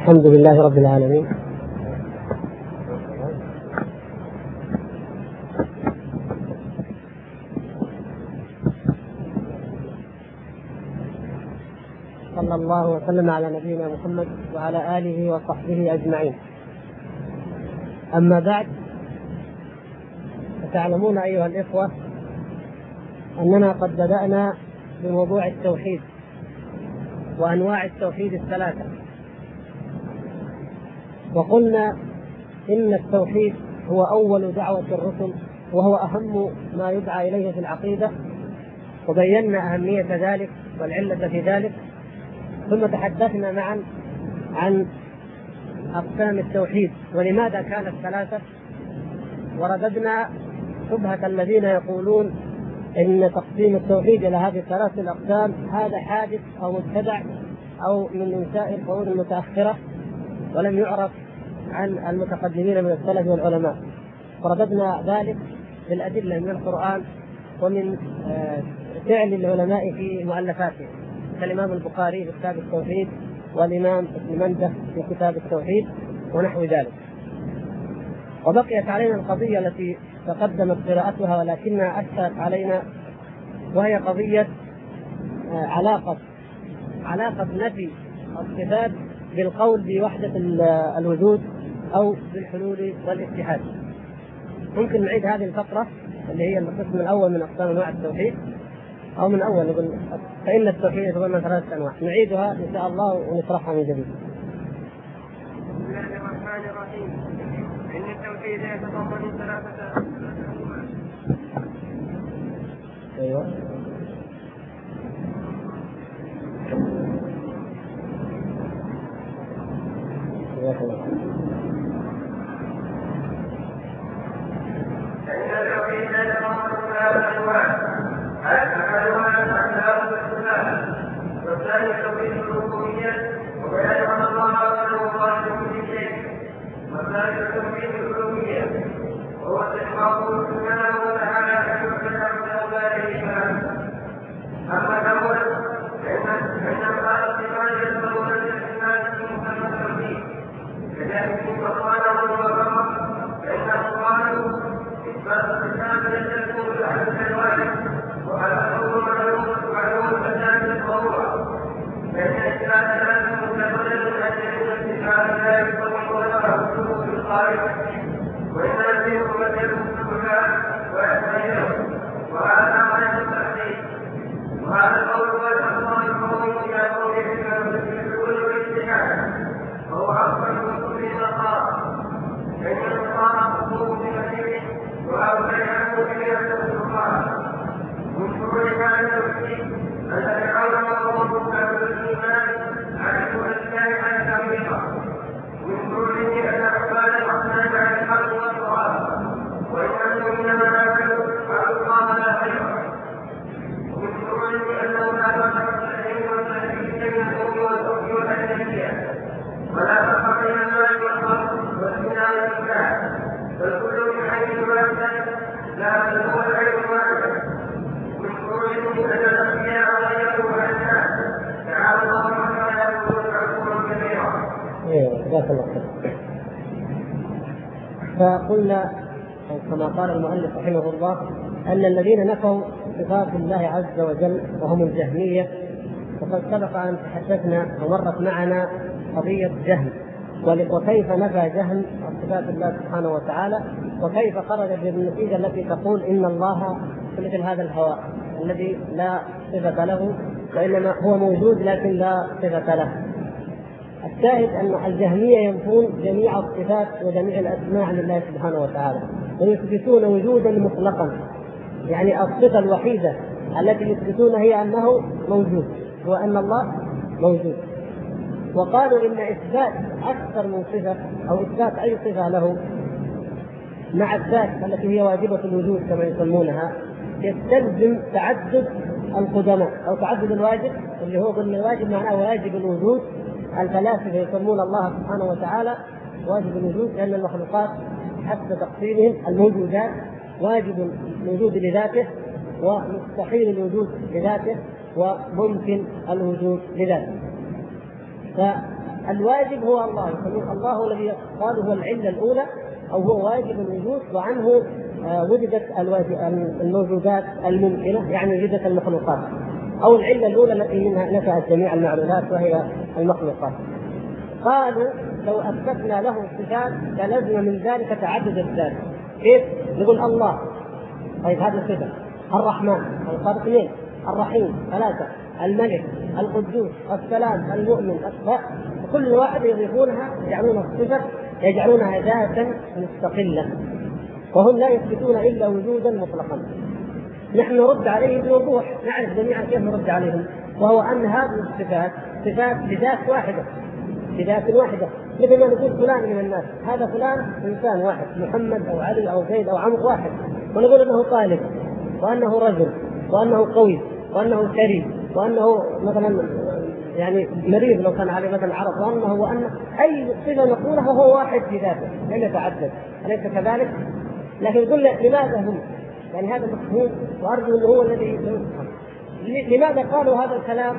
الحمد لله رب العالمين، صلى الله وسلم على نبينا محمد وعلى آله وصحبه أجمعين. أما بعد، فتعلمون أيها الإخوة أننا قد بدأنا بموضوع التوحيد وأنواع التوحيد الثلاثة، وقلنا إن التوحيد هو أول دعوة الرسل وهو أهم ما يدعى إليه في العقيدة، وبينا أهمية ذلك والعلة في ذلك، ثم تحدثنا معا عن أقسام التوحيد ولماذا كانت ثلاثة، ورددنا شبهة الذين يقولون إن تقسيم التوحيد إلى هذه الثلاث الأقسام هذا حادث أو مبتدع أو من إنشاء القرون المتأخرة ولم يعرف عن المتقدمين من السلف والعلماء، ورددنا ذلك بالأدلة من القرآن ومن فعل العلماء في مؤلفاتهم كالإمام البخاري في كتاب التوحيد والإمام ابن منده في كتاب التوحيد ونحو ذلك. وبقيت علينا القضية التي تقدمت قراءتها ولكنها أشكلت علينا، وهي قضية علاقة نفي الصفات بالقول بوحدة الوجود أو بالحلول والاتحاد. ممكن نعيد هذه الفقرة اللي هي القسم الأول من أقسام أنواع التوحيد، أو من أول نقول فإن التوحيد يتضمن ثلاثة أنواع، نعيدها إن شاء الله ونشرحها من جديد. بسم الله الرحمن الرحيم. إن التوحيد يتضمن ثلاثة أنواع. أيوه. فإن التوحيد يتضمن ثلاثة أنواع. أحدها الأسماء والصفات، والثاني توحيد الربوبية وبيان أن الله سبحانه وتعالى بكل شيء، والثالث توحيد الألوهية وهو استحقاقه سبحانه وتعالى أن يعبد بأولاده إماما. أما الأول فإن الله سبحانه يتضمن الإيمان بمسمى التوحيد، كذلك سبحانه وتعالى فإنه قال إثبات الصفات التي تكون عن الواحد وعلى كل معلوم الفساد الضرورة، فإن الإثبات لازم متبادل من أجل استثناء ذلك وهو وجوده بالخارج، وإن الذين يمثلون السبحان ويتغيرون، وهذا معنى التحديد. وهذا القول هو الأفضل القوي إلى قوله في كل الاجتهاد، وهو أفضل من كل نصارى، فإن النصارى خصوص بمسيح وهؤلاء عنه كثيرا السلطان. من شرور هذا التوحيد أن فرعون وقومه كانوا الإيمان على الأشياء على تأويلها، ومن شروره أن عباد الرحمن على الحق والتراب، وإنهم إنما آمنوا على الله لا خير. ومن شروره أنه لا فرق بين والتأكيد بين الأم والأخت والأجنبية، ولا فرق بين المال والخلق والزنا والإنكار، بل كل من حيث الوالد لا بل هو العلم واحد. من شروره أن الأنبياء غيروا عنها تعالى الله عما يقولون عقولا كبيرا. جزاك الله خير. فقلنا كما قال المؤلف رحمه الله أن الذين نفوا صفات الله عز وجل وهم الجهمية، وقد سبق أن تحدثنا ومرت معنا قضية جهم وكيف نفى جهم صفات الله سبحانه وتعالى، وكيف خرج بالنتيجة التي تقول إن الله مثل هذا الهواء الذي لا صفة له وإنما هو موجود لكن لا صفة له. الشاهد أن الجهمية ينفون جميع الصفات وجميع الأسماء لله سبحانه وتعالى، ويثبتون وجودا مطلقا، يعني الصفة الوحيدة التي يثبتونها هي أنه موجود وأن الله موجود. وقالوا إن إثبات أكثر من صفة أو إثبات أي صفة له مع الذات التي هي واجبة الوجود كما يسمونها يستلزم تعدد القدماء أو تعدد الواجب، اللي هو ضمن الواجب معناه واجب الوجود. الفلاسفة يسمون الله سبحانه وتعالى واجب الوجود لأن المخلوقات حسب تقسيمهم الموجودات واجب الوجود لذاته ومستحيل الوجود لذاته وممكن الوجود لذاته. الواجب هو الله، يسمون الله الذي قالوا هو العلة الأولى أو هو واجب الوجود، وعنه وجدت الموجودات الممكنة، يعني وجدت المخلوقات، أو العلة الأولى التي منها نشأت جميع المعلومات وهي المخلوقات. قالوا لو أثبتنا له الصفات للزم من ذلك تعدد الذات. كيف؟ نقول الله، طيب هذا صفة، الرحمن الخالق اثنين، الرحيم ثلاثة، الملك القدوس السلام المؤمن كل واحد يضيفونها يجعلون الصفة يجعلونها ذاتا مستقلة، وهم لا يثبتون إلا وجودا مطلقا. نحن نرد عليهم بوضوح، نعرف جميعا كيف نرد عليهم، وهو أن هذه الصفات صفات بذات واحدة، بذات واحدة، مثل ما نقول فلان من الناس، هذا فلان إنسان واحد، محمد أو علي أو زيد أو عمرو واحد، ونقول أنه طالب، وأنه رجل، وأنه قوي، وأنه كريم، وأنه مثلا يعني مريض لو كان عليه مثلا عرض، وأن أي صفة نقولها هو واحد في ذاته لم يتعدد، أليس كذلك؟ لكن يقول لماذا هم؟ يعني هذا مفهوم، وأرجو أنه هو الذي يفهم لماذا قالوا هذا الكلام،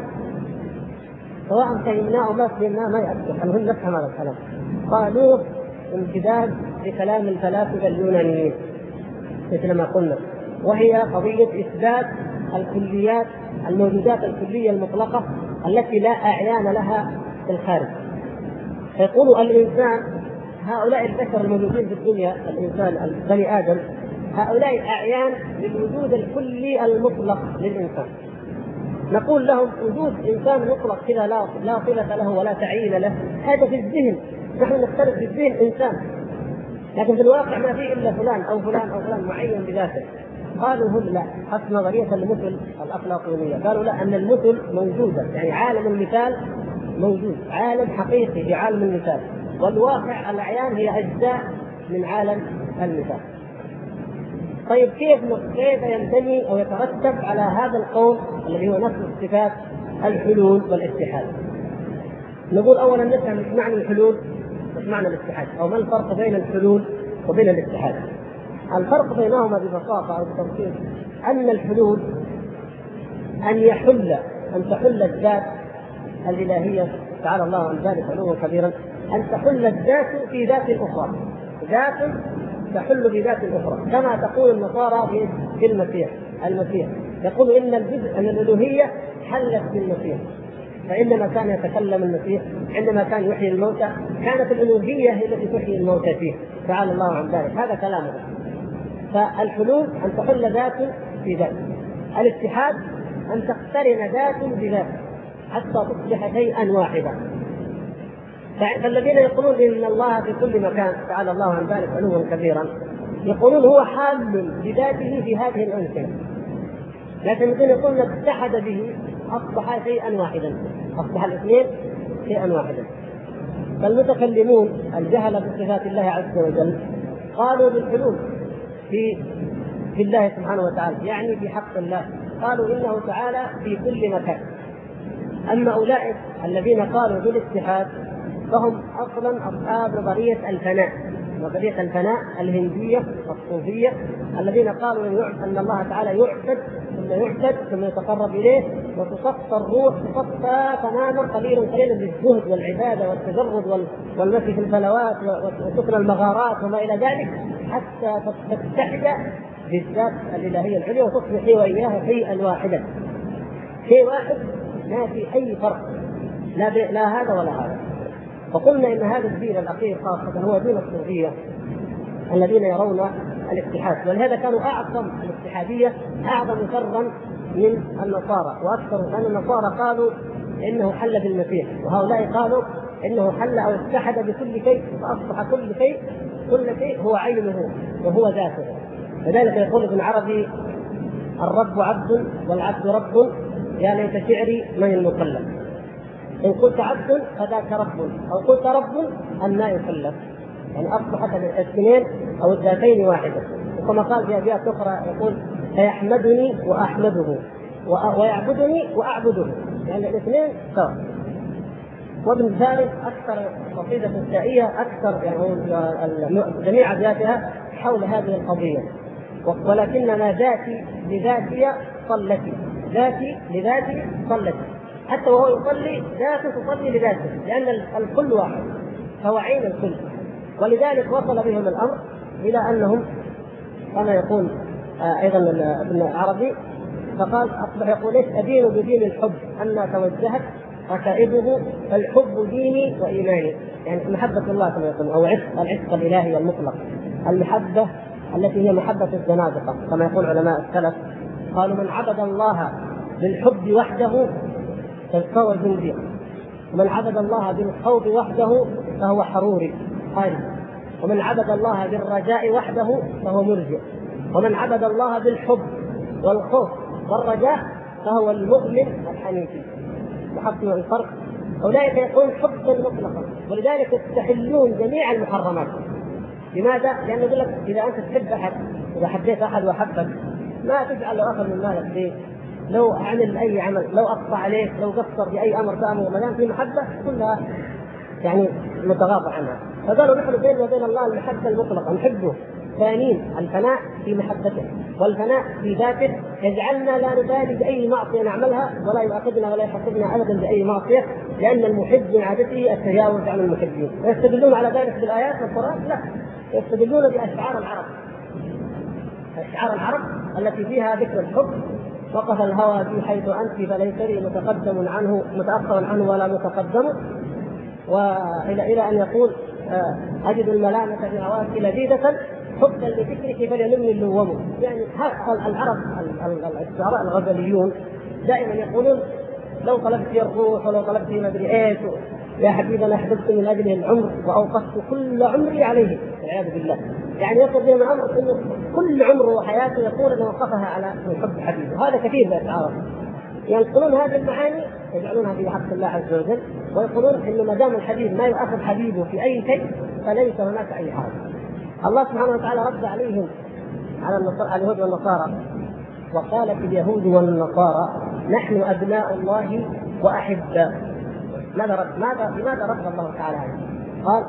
سواء فهمناه أو ما فهمناه ما يأثر، المهم نفهم هذا الكلام. قالوه امتداد لكلام الفلاسفة اليونانيين مثل ما قلنا، وهي قضية إثبات الكليات، الموجودات الكلية المطلقة التي لا أعيان لها في الخارج. فيقول الإنسان، هؤلاء البشر الموجودين في الدنيا، الإنسان بني آدم، هؤلاء أعيان للوجود الكلي المطلق للإنسان. نقول لهم وجود إنسان مطلق كذا لا صلة له ولا تعيين له، هذا في الذهن، نحن نختلف في الذهن إنسان، لكن في الواقع ما فيه إلا فلان أو فلان أو فلان معين بذاته. قالوا هم لا، حسب نظرية المثل الأفلاطونية، قالوا لا، أن المثل موجودة، يعني عالم المثال موجود، عالم حقيقي في عالم المثال، والواقع الأعيان هي أجزاء من عالم المثال. طيب كيف ينتمي أو يترتب على هذا القول الذي هو نفس الصفات الحلول والاتحاد؟ نقول أولا نفهم ايش معنى الحلول وايش معنى الاتحاد، أو ما الفرق بين الحلول وبين الاتحاد. الفرق بينهما ببساطة أو بتفصيل أن الحلول أن تحل الذات الإلهية تعالى الله عن ذلك علوا كبيرا، أن تحل الذات في ذات أخرى، ذات تحل بذات أخرى، كما تقول النصارى في المسيح يقول إن الجزء من الألوهية حلت بالمسيح، فإنما كان يتكلم المسيح عندما كان يحيي الموتى كانت الألوهية هي التي تحيي الموتى فيه تعالى الله عن ذلك، هذا كلامه. فالحلول أن تحل ذات في ذات، الاتحاد أن تقترن ذات بذات حتى تصبح شيئا واحدا. فالذين يقولون إن الله في كل مكان تعالى الله عن ذلك علوا كبيرا، يقولون هو حال بذاته في هذه الأمكنة، لكن الذين يقولون اتحد به أصبح شيئا واحدا، أصبح الاثنين شيئا واحدا. فالمتكلمون الجهل بصفات الله عز وجل قالوا بالحلول في الله سبحانه وتعالى، يعني في حق الله، قالوا إنه تعالى في كل مكان. أما أولئك الذين قالوا بالاتحاد فهم أصلا أصحاب نظرية الفناء، نظرية الفناء الهندية الصوفية، الذين قالوا أن الله تعالى يعبد ثم يتقرب إليه وتصفى الروح تصفى تماما قليلا بالزهد والعبادة والتجرد والمشي في الفلوات وسكن المغارات وما إلى ذلك، حتى تتحد بالذات الإلهية العليا وتصبح هي وإياها شيئا واحدا، شيء واحد ما في أي فرق، لا هذا ولا هذا. وقلنا إن هذا الدين الأخير خاصة هو دين الصوفية الذين يرون الاتحاد، ولهذا كانوا أعظم الاتحادية أعظم شرا من النصارى وأكثر، لأن النصارى قالوا إنه حل بالمسيح، وهؤلاء قالوا إنه حل أو اتحد بكل شيء فأصبح كل شيء هو عينه وهو ذاته. لذلك يقول ابن عربي الرب عبد والعبد رب، يا ليت شعري من المكلف، إن قلت عبد فذاك رب، أو قلت رب أن يكلف، يعني أصبحت الاثنين أو الذاتين واحدة. وكما قال في أبيات أخرى يقول فيحمدني وأحمده ويعبدني وأعبده، يعني الاثنين سواء. وابن ثالث أكثر قصيدة الشعرية أكثر يعني جميع أبياتها حول هذه القضية، ولكنما ذاتي لذاتي صلتي، ذاتي لذاتي صلتي. حتى وهو يصلي ذاته تصلي لذاته، لأن الكل واحد فهو عين الكل. ولذلك وصل بهم الأمر إلى أنهم كما يقول أيضا ابن العربي، فقال أصبح يقول إيش أدين بدين الحب أن توجهت ركائبه، فالحب ديني وإيماني، يعني محبة الله كما يقول، أو العشق الإلهي المطلق، المحبة التي هي محبة الزنادقة كما يقول علماء السلف، قالوا من عبد الله بالحب وحده فهو زنديق، ومن عبد الله بالخوف وحده فهو حروري خارج، ومن عبد الله بالرجاء وحده فهو مرجئ، ومن عبد الله بالحب والخوف والرجاء فهو المؤمن الحنيفي. لاحظتوا الفرق؟ أولئك يكون حبا مطلقا، ولذلك يستحلون جميع المحرمات. لماذا؟ لأنه يقول لك إذا أنت تحب أحد، إذا حبيت أحد وحبك، ما تجعل له أخذ من مالك فيه، لو عمل أي عمل، لو أقطع عليك، لو قصر بأي أمر تأمر، ما دام في محبة كلها يعني متغاضى عنها. فقالوا نحن بيننا وبين الله المحبة المطلقة، نحبه ثانين، الفناء في محبته والفناء في ذاته، يجعلنا لا نبالي بأي معصية نعملها ولا يؤاخذنا ولا يحاسبنا أبدا بأي معصية، لأن المحب من عادته التجاوز عن المحبين. ويستدلون على ذلك بالآيات والقرآن؟ لا، يستدلون بأشعار العرب، أشعار العرب التي فيها ذكر الحب. وقف الهوى في حيث أنت فليس لي متقدم عنه متأخر عنه ولا متقدم، وإلى أن يقول أجد الملامة في هواك لذيذة حبا لذكرك فليلمني اللوم. يعني العرب الشعراء الغزليون دائما يقولون لو طلبت الروح ولو طلبت ما ادري ايش، يا حبيبي انا حببت من اجله العمر واوقفت كل عمري عليه والعياذ بالله. يعني يصل بهم الامر انه كل عمره وحياته يقول انه وقفها على حب حبيبه. هذا كثير من الشعراء ينقلون هذه المعاني يجعلونها في حق الله عز وجل، ويقولون انه ما دام الحبيب ما يؤخذ حبيبه في اي شيء فليس هناك اي حاجه. الله سبحانه وتعالى رد عليهم على اليهود والنصارى، وقالت اليهود والنصارى نحن ابناء الله واحباؤه. لماذا رد الله تعالى عليهم؟ قال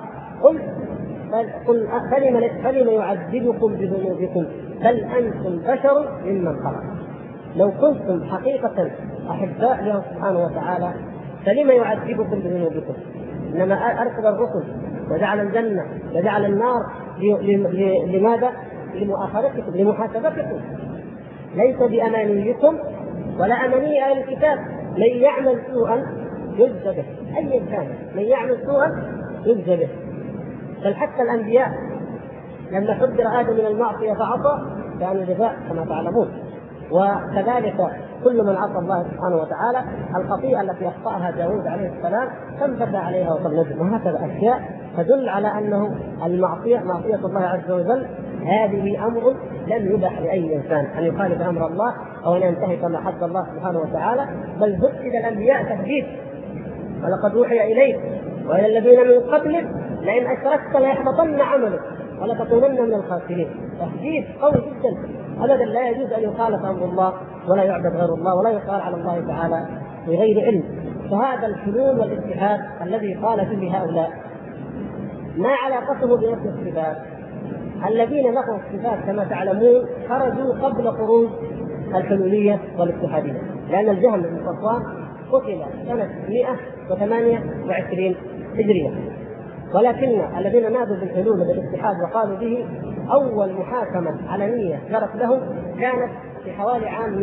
قل فلم يعذبكم بذنوبكم بل انتم بشر ممن خلق. لو كنتم حقيقه احباء له سبحانه وتعالى فلم يعذبكم بذنوبكم؟ انما ارسل الرسل وجعل الجنه وجعل النار لماذا؟ لمؤاخذتكم، لمحاسبتكم، ليس بامانيكم ولا اماني اهل الكتاب. من يعمل سوءا يجزى به، اي انسان من يعمل سوءا يجزى به. بل حتى الانبياء لما حذر ادم من المعصيه فعصى كانوا جزاء كما تعلمون. وكذلك كل من عصى الله سبحانه وتعالى الخطيئه التي اخطاها داود عليه السلام ثبت عليها وقد نزل. وهكذا اشياء تدل على انه المعصيه معصيه الله عز وجل هذه امر لم يبح لاي انسان ان يخالف امر الله او ان ينتهك ما حد الله سبحانه وتعالى، بل هدد الانبياء تهديد: ولقد اوحي اليك والى الذين من قبلك لئن اشركت ليحبطن عملك ولتكونن من الخاسرين. تهديد قوي جدا، ابدا لا يجوز ان يخالف امر الله ولا يعبد غير الله ولا يقال على الله تعالى بغير علم. فهذا الحلول والاتحاد الذي قال فيه هؤلاء ما علاقته بنفس الصفات؟ الذين نفوا الصفات كما تعلمون خرجوا قبل خروج الحلوليه والاتحاديه، لان الجهم بن صفوان قتل سنه 128 هجريه. ولكن الذين نادوا بالحلول والاتحاد وقالوا به اول محاكمه علنيه جرت لهم كانت في حوالي عام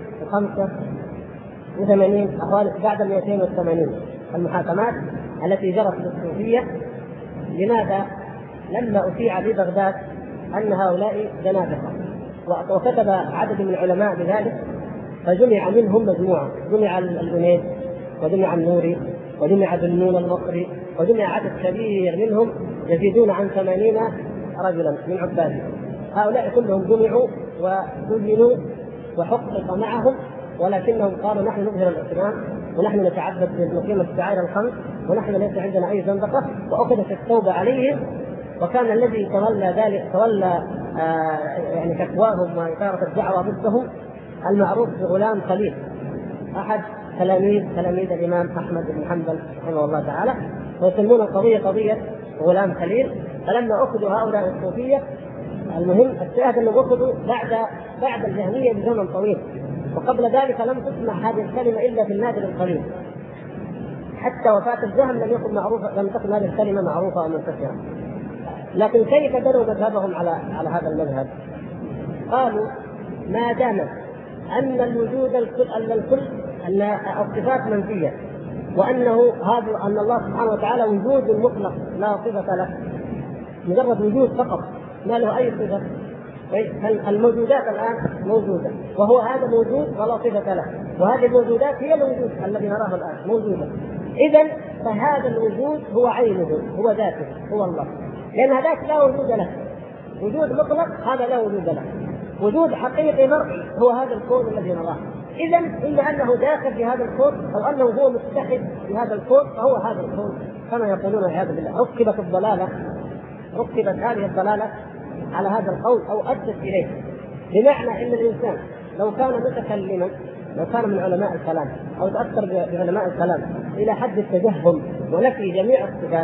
285 حوالي بعد 280 المحاكمات التي جرت للصوفيه. لماذا؟ لما أشيع ببغداد أن هؤلاء زنادقة، وكتب عدد من العلماء بذلك، فجمع منهم مجموعة، جمع الجنيد وجمع النوري وجمع ذنون المصري وجمع عدد كبير منهم يزيدون عن 80 رجلا من عبادهم. هؤلاء كلهم جمعوا وسجنوا وحقق معهم، ولكنهم قالوا نحن نظهر الإسلام ونحن نتعبد بنقيم الشعائر الخمس ونحن ليس عندنا أي زندقة، وأخذت التوبة عليهم. وكان الذي تولى يعني شكواهم وإثارة الدعوة ضدهم المعروف بغلام خليل، أحد تلاميذ الإمام أحمد بن حنبل رحمه الله تعالى، ويسمون القضية قضية غلام خليل. فلما أخذوا هؤلاء الصوفية، المهم الشاهد أنهم أخذوا بعد الجهمية بزمن طويل، وقبل ذلك لم تسمع هذه الكلمة إلا في النادر القليل. حتى وفاة الجهم لم تكن هذه الكلمة معروفة ومنتشرة. لكن كيف بنوا مذهبهم على هذا المذهب؟ قالوا ما دام أن الوجود الكل أن الصفات منفية، وأنه هذا أن الله سبحانه وتعالى وجود مطلق لا صفة له، مجرد وجود فقط ما له أي صفة. الموجودات الآن موجودة وهو هذا موجود ولا صفة له، وهذه الموجودات هي الوجود الذي نراه الآن موجودة. إذن فهذا الوجود هو عينه، هو ذاته، هو الله، لأن هذاك لا وجود له. وجود مطلق هذا لا وجود له. وجود حقيقي مرئي هو هذا الكون الذي نراه. إذن إلا أنه داخل في هذا الكون أو أنه هو متحد في هذا الكون فهو هذا الكون كما يقولون والعياذ بالله. ركبت هذه الضلالة على هذا القول أو أدت إليه، بمعنى أن الإنسان لو كان متكلما، لو كان من علماء الكلام أو تأثر بعلماء الكلام إلى حد التجهم ونفي جميع الصفات،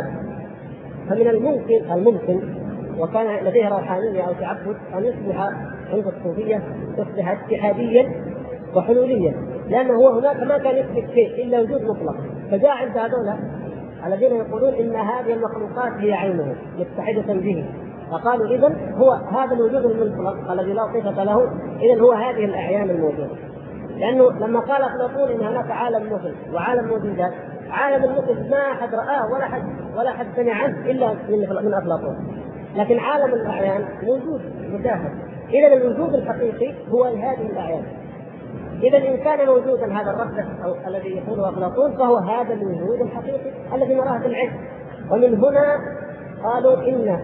فمن الممكن وكان لديه روحانية أو تعبد أن يصبح عند الصوفية يصبح اتحاديا وحلوليا، لأنه هو هناك ما كان يثبت شيء إلا وجود مطلق. فجاء عند هذول الذين يقولون إن هذه المخلوقات هي عينه متحدة به، فقالوا إذن هو هذا الوجود المطلق الذي لا صفة له، إذن هو هذه الأعيان الموجودة. لأنه لما قال أفلاطون إن هناك عالم مثل وعالم موجودات، عالم المثل ما أحد رآه ولا أحد سمع عنه إلا من أفلاطون، لكن عالم الأعيان موجود مشاهد. إذن الوجود الحقيقي هو هذه الأعيان. إذن إن كان موجودا هذا الرب أو الذي يقوله أفلاطون فهو هذا الوجود الحقيقي الذي نراه بالعين. ومن هنا قالوا إن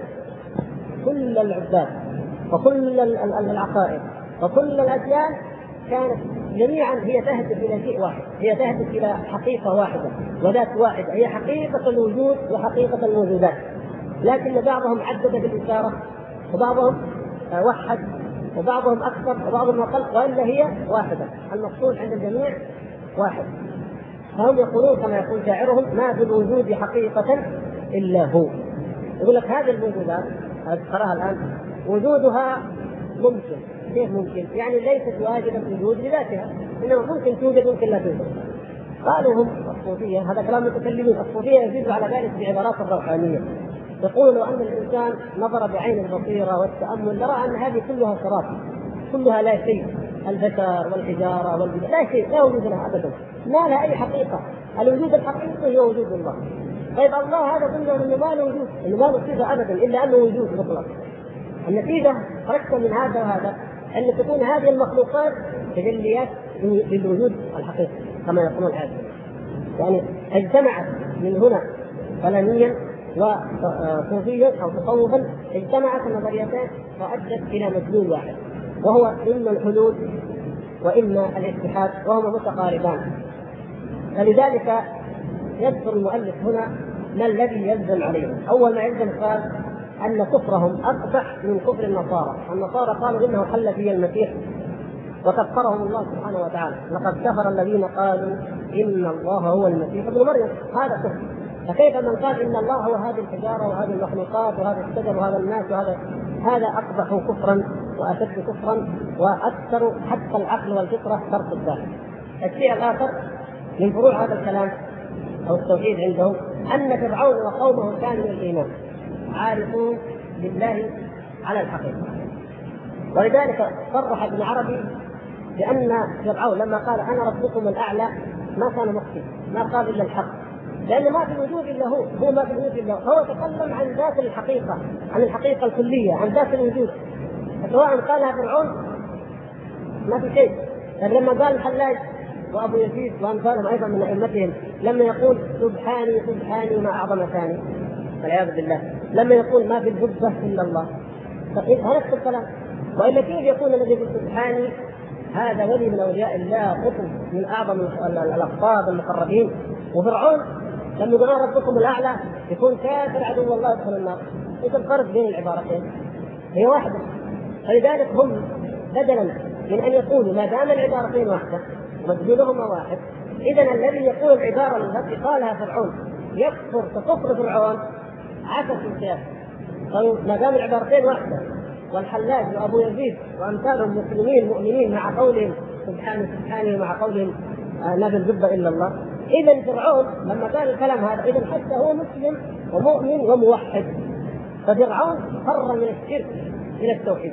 كل العباد وكل العقائد وكل الأديان كانت جميعا هي تهدف إلى شيء واحد، هي تهدف إلى حقيقة واحدة وذات واحدة، هي حقيقة الوجود وحقيقة الموجودات. لكن بعضهم عدد بالإشارة وبعضهم وحد وبعضهم أكثر وبعضهم أقل، وإلا هي واحدة، المقصود عند الجميع واحد. فهم يقولون كما يقول شاعرهم ما في الوجود حقيقة إلا هو. يقول لك هذه الموجودات تراها الآن وجودها ممكن. كيف ممكن؟ يعني ليست واجبة الوجود لذاتها، إنما ممكن توجد ممكن لا توجد. قالوا هم الصوفية، هذا كلام متكلمين، الصوفية يزيد على ذلك بعبارات الروحانية. يقول لو أن الإنسان نظر بعين البصيرة والتأمل لرى أن هذه كلها صراط، كلها لا شيء، البشر والحجارة والجبال لا شيء، لا وجود لها أبدا، ما لها أي حقيقة. الوجود الحقيقي هو وجود الله. طيب الله هذا قلنا أنه ما له وجود، أنه ما له صفة أبدا إلا أنه وجود مطلق. النتيجة خرجت من هذا وهذا أن تكون هذه المخلوقات تجليات للوجود الحقيقي كما يقولون هذا. يعني اجتمعت من هنا فلانيا وصوفيا أو تصوفا، اجتمعت النظريتين وأدت إلى مدلول واحد، وهو إما الحلول وإما الاتحاد، وهما متقاربان. فلذلك يذكر المؤلف هنا ما الذي يلزم عليهم. أول ما يلزم قال أن كفرهم أقبح من كفر النصارى. النصارى قالوا إنه حل في المسيح وكفرهم الله سبحانه وتعالى، لقد كفر الذين قالوا إن الله هو المسيح ابن مريم، هذا كفر. فكيف من قال إن الله هو هذه الحجارة وهذه المخلوقات وهذا الشجر وهذا الناس هذا أقبح كفرا وأشد كفرا وأكثر حتى العقل والفطرة ترك الذات. الشيء الآخر من فروع هذا الكلام أو التوحيد عندهم أن فرعون وقومه كانوا الإيمان عارفون بالله على الحقيقة. ولذلك صرح ابن عربي بأن فرعون لما قال أنا ربكم الأعلى ما كان مخطئ، ما قال إلا الحق، لأن ما في الوجود إلا هو ما في الوجود إلا هو تكلم عن ذات الحقيقة، عن الحقيقة الكلية، عن ذات الوجود. سواء قالها فرعون ما في شيء. لما قال الحلاج وأبو يزيد وأمثالهم أيضا من أئمتهم لما يقول سبحاني سبحاني ما أعظم ثاني والعياذ بالله، لما يقول ما في الجبة إلا الله، فنفس الكلام. وإلا كيف يقول الذي يقول سبحاني هذا ولي من أولياء الله قطب من أعظم الأقطاب المقربين، وفرعون لما يقول ربكم الأعلى يكون كافر عدو الله يدخل النار. إيش الفرق بين العبارتين؟ هي واحدة. فلذلك هم بدلا من أن يقولوا ما دام العبارتين واحدة ومدلولهما واحد، إذن الذي يقول العبارة التي قالها فرعون يكفر ككفر فرعون عكس القياس. قالوا ما دام العبارتين واحدة والحلاج وأبو يزيد وأمثالهم مسلمين مؤمنين مع قولهم سبحانه سبحانه مع قولهم ما في الجبة إلا الله، إذا فرعون لما قال الكلام هذا إذا حتى هو مسلم ومؤمن وموحد، ففرعون فر من الشرك إلى التوحيد.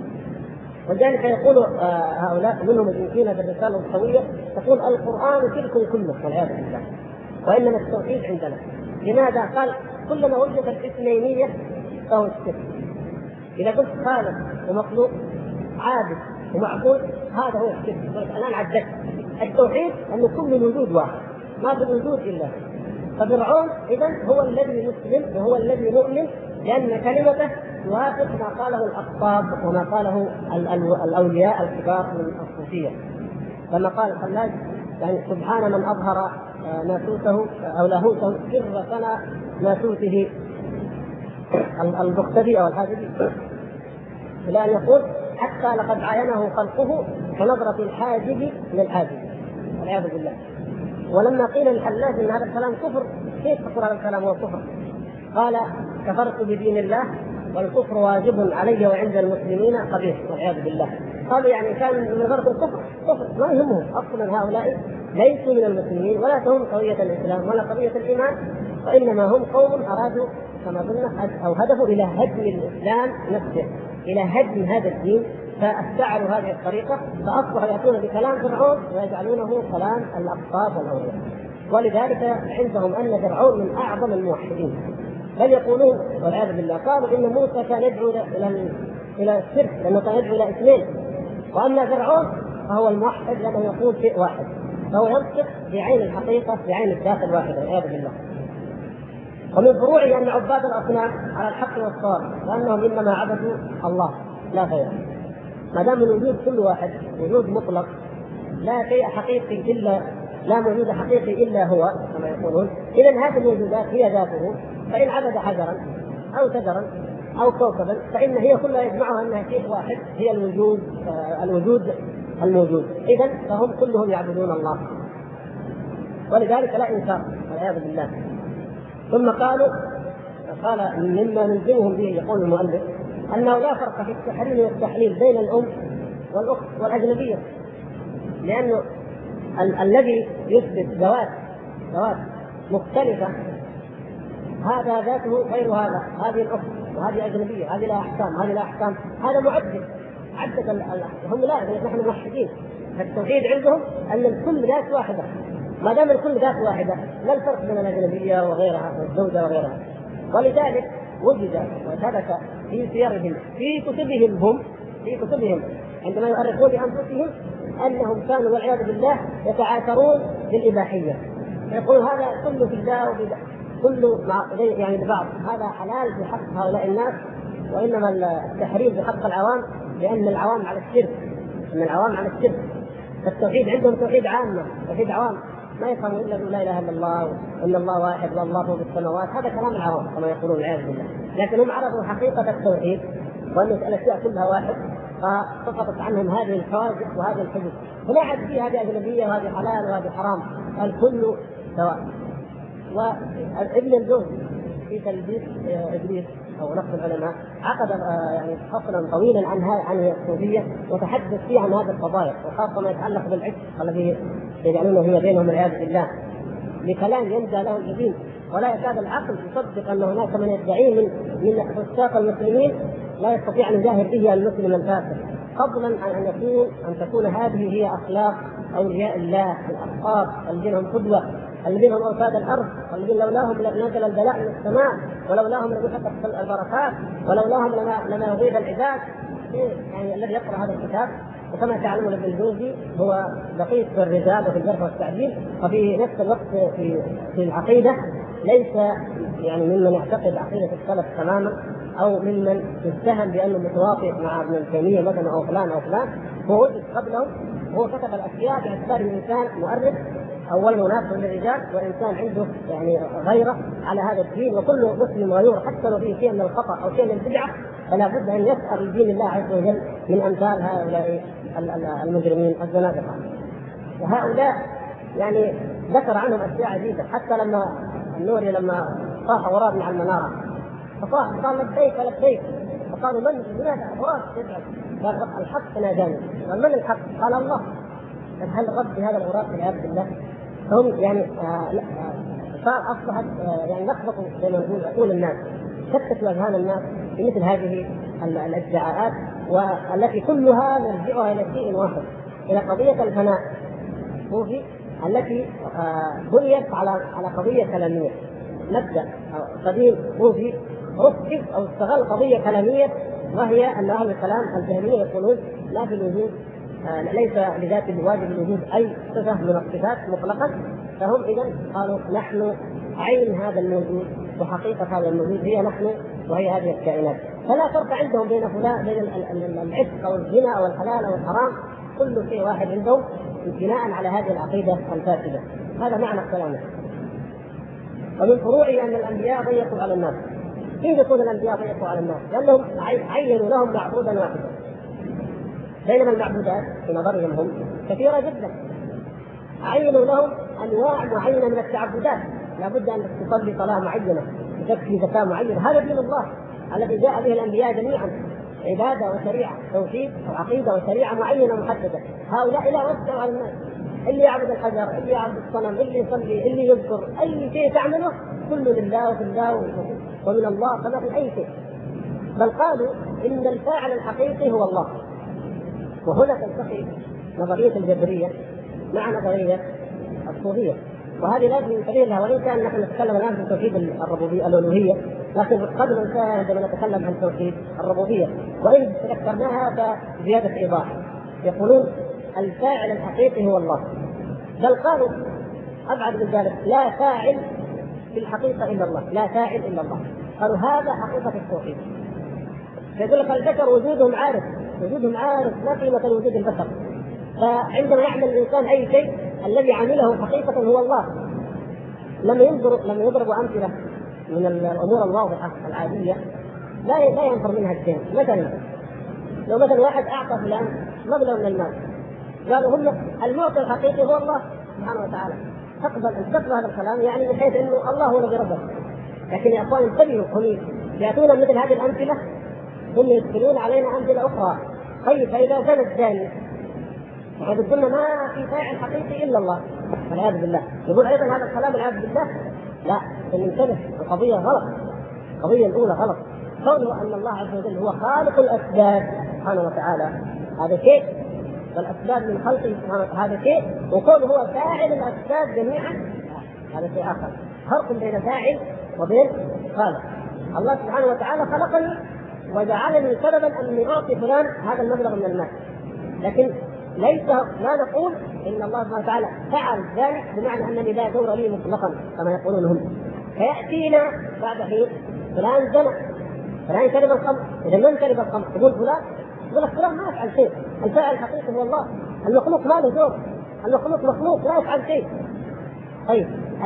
ولذلك يقول هؤلاء منهم المشركين بالرسالة القوية تقول القرآن شرك كله والعياذ بالله، وإنما التوحيد عندنا. لماذا؟ قال كلما وجدت الاثنينية فهو الشرك. إذا قلت خالق ومخلوق عابد ومعبود هذا هو الشرك. الآن عدت التوحيد أنه كل الوجود واحد، ما في الوجود إلا هو. ففرعون إذن هو الذي مسلم وهو الذي مؤمن، لأن كلمته توافق ما قاله الأقطاب وما قاله الأولياء الكبار من الصوفية. كما قال الحلاج يعني سبحان من أظهر ناسوته أو لاهوته سر سنة ناسوته البختري أو الحاجبي، إلى أن يقول حتى لقد عاينه خلقه كنظرة الحاجب للحاجب والعياذ بالله. ولما قيل للحلاج ان هذا الكلام كفر، كيف تقول هذا الكلام هو كفر؟ قال كفرت بدين الله والكفر واجب علي وعند المسلمين قبيح والعياذ بالله. قالوا يعني كان من غرض الكفر كفر، ما يهمهم اصلا. هؤلاء ليسوا من المسلمين ولا تهم قضيه الاسلام ولا قضيه الايمان، وانما هم قوم ارادوا كما قلنا او هدفوا الى هدم الاسلام نفسه، الى هدم هذا الدين، فاستعروا هذه الطريقه فاصبحوا ياتون بكلام فرعون ويجعلونه كلام الاقطاب والاولياء. ولذلك عندهم ان فرعون من اعظم الموحدين، بل يقولون والعياذ بالله قالوا ان موسى كان يدعو الى الشرك لانه كان يدعو الى اثنين، واما فرعون فهو الموحد لانه يقول شيء واحد، فهو ينطق بعين الحقيقه بعين الذات الواحده والعياذ بالله. ومن فروعه ان عباد الاصنام على الحق والصواب، لانهم انما عبدوا الله لا غيره. ما دام الوجود كل واحد وجود مطلق لا شيء حقيقي الا لا موجود حقيقي الا هو كما يقولون، اذا هذه الموجودات هي ذاته، فان عبد حجرا او شجرا او كوكبا فان هي كلها يجمعها انها شيء واحد، هي الوجود الموجود. اذا فهم كلهم يعبدون الله، ولذلك لا انكار والعياذ بالله. ثم قال مما نلزمهم به يقول المؤلف انه لا فرق في التحريم والتحليل بين الام والاخت والاجنبيه، لانه الذي يثبت ذوات مختلفه هذا ذاته غير هذا، هذه الاخت وهذه اجنبيه، هذه لها احكام هذه لها احكام، هذا معدد هم لا نحن موحدين. فالتوحيد عندهم ان الكل ذات واحده، ما دام الكل ذات واحده لا الفرق بين الاجنبيه وغيرها والزوجه وغيرها. ولذلك وجد وثبت في سيرهم في كتبهم عندما يؤرخون بانفسهم انهم كانوا والعياذ بالله يتعاثرون بالاباحيه، يقول هذا كله في الله كله يعني لبعض، هذا حلال في حق هؤلاء الناس، وانما التحريم في حق العوام، لان العوام على الشرك، فالتوحيد عندهم توحيد عامه توحيد عوام، ما يفهموا الا لا اله الا الله وان الله واحد والله فوق السماوات، هذا كلام العوام كما يقولون والعياذ بالله. لكن هم عرفوا حقيقه التوحيد وان الاشياء كلها واحد، فسقطت عنهم هذه الحواجز وهذه الحجج، فلا عاد فيه هذه اجنبيه وهذه حلال وهذه حرام، الكل سواء. وابن الجوزي في تلبيس ابليس او نقد العلماء عقد يعني فصلا طويلا عن الصوفيه وتحدث فيه عن هذه القضايا، وخاصه ما يتعلق بالعشق الذي يجعلونه فيما بينهم والعياذ بالله، بكلام يندى له الجبين، ولا يكاد العقل يصدق ان هناك من يدعيه من فساق المسلمين لا يستطيع ان يجاهر به المسلم الفاسق، فضلا عن ان تكون هذه هي اخلاق اولياء الله الاحقاب الذين هم قدوه، الذين هم اوتاد الارض، الذين لولاهم نزل البلاء من السماء، ولولاهم لم يحقق البركات، ولولاهم لما يغيب العباد. يعني الذي يقرا هذا الكتاب وكما تعلمون ابن الجوزي هو دقيق في الرجال وفي الجرح والتعديل، وفي نفس الوقت في العقيده ليس يعني ممن يعتقد عقيده السلف تماما او ممن يتهم بانه متوافق مع ابن تيميه مثلا او فلان، هو وجد قبله، هو كتب الاشياء باعتبار الانسان مؤرخ اولا مناسب للرجال، وانسان عنده يعني غيره على هذا الدين، وكل مسلم غيور حتى لو فيه شيء من الخطا او شيء من البدعه فلا بد ان يسأل لدين الله عز وجل من امثال هؤلاء المجرمين الزنادقه. وهؤلاء يعني ذكر عنهم اشياء عديده، حتى لما النوري لما طاح وراء مع المناره فطاح قال لبيك، فقالوا من وراء تدعو؟ قال الحق ناداني. قال من الحق؟ قال الله. هل رد بهذا الغراب والعياذ بالله؟ هم يعني صار اصبحت يعني لخبطوا زي ما نقول عقول الناس، شتتوا اذهان الناس في مثل هذه الادعاءات، والتي كلها نرجعها الى شيء واحد، الى قضيه الفناء الصوفي التي بنيت على قضيه كلاميه. مبدا قديم صوفي ركب او استغل قضيه كلاميه، وهي ان اهل الكلام الجهميه يقولون لا في الوجود، ليس لذات الواجب الوجود اي صفه من الصفات مطلقا. فهم اذا قالوا نحن عين هذا الموجود، وحقيقه هذا الموجود هي نحن وهي هذه الكائنات. فلا فرق عندهم بين فلان بين العتق او الزنا او الحلال او الحرام، كل شيء واحد عندهم بناء على هذه العقيده الفاسده. هذا معنى كلامه. ومن فروعه ان الانبياء ضيقوا على الناس. كيف يكون الانبياء ضيقوا على الناس؟ لانهم عينوا لهم معبودا واحدا، بينما المعبودات في نظرهم هم كثيره جدا. عينوا لهم انواع معينه من التعبدات، لابد ان تصلي صلاه معينه، تزكي زكاه معينه، هذا دين الله الذي جاء به الانبياء جميعا، عباده وشريعه، توحيد وعقيده وشريعه معينه محدده. هؤلاء لا وسعوا على الناس، اللي يعبد الحجر، اللي يعبد الصنم، اللي يصلي، اللي يذكر، اي شيء تعمله كله لله وفي الله ومن الله، فما في اي شيء. بل قالوا ان الفاعل الحقيقي هو الله. وهنا تلتقي نظريه الجبريه مع نظريه الصوفيه، وهذه لازم ننتبه لها. وان كان نحن نتكلم الان في توحيد الربوبيه الالوهيه، لكن قبل ننسى عندما نتكلم عن توحيد الربوبيه، وان ذكرناها فزياده ايضاح. يقولون الفاعل الحقيقي هو الله، بل قالوا ابعد من ذلك، لا فاعل في الحقيقه الا الله، لا فاعل الا الله. قالوا هذا حقيقه التوحيد. فيقول لك البشر وجودهم عارف، وجودهم عارف، ما قيمه لوجود البشر. فعندما يعمل الانسان اي شيء الذي عمله حقيقه هو الله. لما يضربوا امثله من الامور الواضحه العاديه لا ينفر منها الشيء. مثلا لو مثلا واحد اعطى فلان مبلغ من المال، قالوا هم المعطي الحقيقي هو الله سبحانه وتعالى، تقبل هذا الكلام، يعني من حيث انه الله هو الذي رزق. لكن يا اخوان انتبهوا، هم ياتون مثل هذه الامثله، هم يدخلون علينا امثله اخرى. طيب فاذا كان الزاني وحيث قلنا ما في فاعل حقيقي الا الله والعياذ بالله، يقول ايضا هذا الكلام والعياذ بالله. لا، ننتبه، القضيه غلط، القضيه الاولى غلط. كونه ان الله عز وجل هو خالق الاسباب سبحانه وتعالى هذا شيء، والاسباب من خلقه سبحانه وتعالى هذا شيء، وكونه هو فاعل الاسباب جميعا هذا شيء اخر. فرق بين فاعل وبين خالق. الله سبحانه وتعالى خلقني وجعلني سببا ان اعطي فلان هذا المبلغ من المال، لكن لا نقول ان الله سبحانه وتعالى فعل ذلك بمعنى انني لا دور لي مطلقا كما يقولون هم. فياتينا بعد حين فلان زنى، فلان شرب الخمر، اذا من شرب الخمر تقول فلان ما يفعل شيء، الفاعل الحقيقي هو الله، المخلوق ما له دور، المخلوق مخلوق لا يفعل شيء. طيب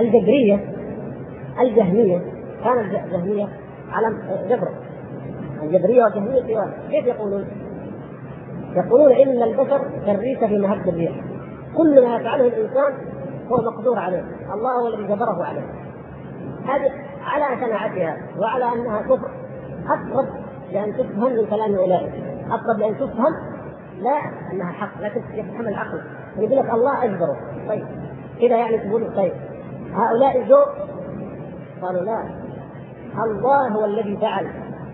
الجهميه كان الجهميه على جبر، الجبريه والجهميه في واحد. كيف يقولون ان البشر كالريشه في مهب الريح، كل ما يفعله الانسان هو مقدور عليه، الله هو الذي جبره عليه. هذه على شناعتها وعلى انها كفر اقرب لان تفهم من كلام اولئك، اقرب لان تفهم لا انها حق، لكن يفهم العقل. يقول لك الله اجبره، طيب كذا يعني تقول طيب هؤلاء جو قالوا لا، الله هو الذي فعل،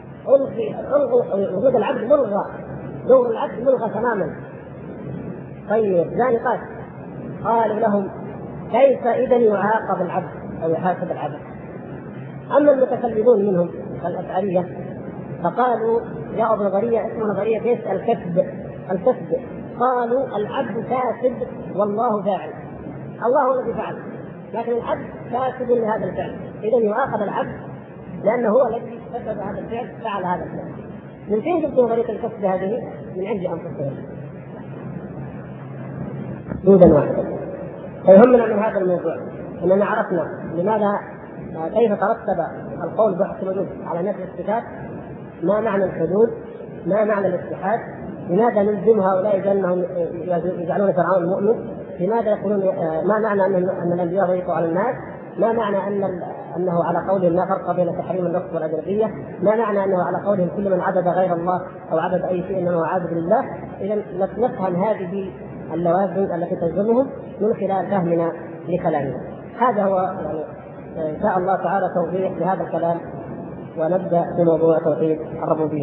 وجود العبد ملغى، دور العبد ملغى تماما. طيب زانقات قالوا لهم كيف اذا يعاقب العبد او يحاسب العبد؟ اما المتكلمون منهم الاشعريه فقالوا جاءوا بنظريه اسمها نظريه ايش؟ الكسب. قالوا العبد كاسب والله فاعل، الله هو الذي فعل لكن العبد كاسب لهذا الفعل، اذا يعاقب العبد لانه هو الذي كسب هذا الفعل، فعل هذا الفعل. من فين جبتوا نظريه الكسب هذه؟ من عند انفسهم دودا واحدا. فيهمنا من هذا الموضوع اننا عرفنا لماذا كيف ترتب القول بحث الوجود على نفي الصفات، ما معنى الحدود، ما معنى الاتحاد، لماذا نلزم هؤلاء بانهم يجعلون فرعون المؤمن، لماذا يقولون ما معنى ان الانبياء ضيقوا على الناس، ما معنى انه على قولهم لا فرق بين تحريم النقص والاجنبيه، ما معنى انه على قولهم كل من عبد غير الله او عبد اي شيء انما هو عابد لله. اذا نفهم هذه اللوازم التي تلزمهم من خلال فهمنا لكلامنا. هذا هو يعني إن شاء الله تعالى توضيح لهذا الكلام، ونبدأ بموضوع توحيد الربوبية.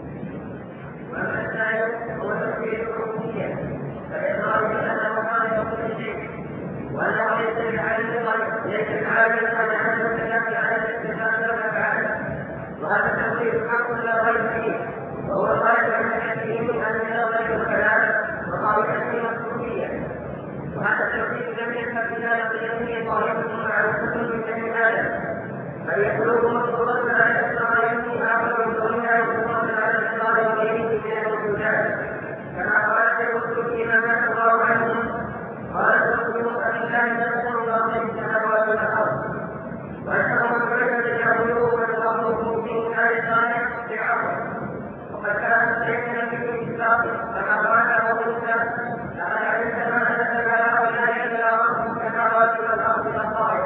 وهذا التوحيد حق لا ريب فيه، وهو خارج عن حكمه من ان يغلب الكلام وخارج عن المسؤوليه. وهذا التوحيد لم يذهب الى نقيه طائفه معروفه من بني ادم، بل يخلق مقصودا على اسرار يمشي اخر من دونها وقصودا على اسرار غيره من الموجودات، كما قال الرسول فيما نهى الله عنه: قال الرسول ان لا ينزل الله في السماوات والارض، واشهر من بين اليهود والرسول في هذه الايه بعرض. وقد كانت بيننا في الاتفاق كما قال موسى: لقد علمت ما نزل هؤلاء الا رب السماوات والارض بصائر.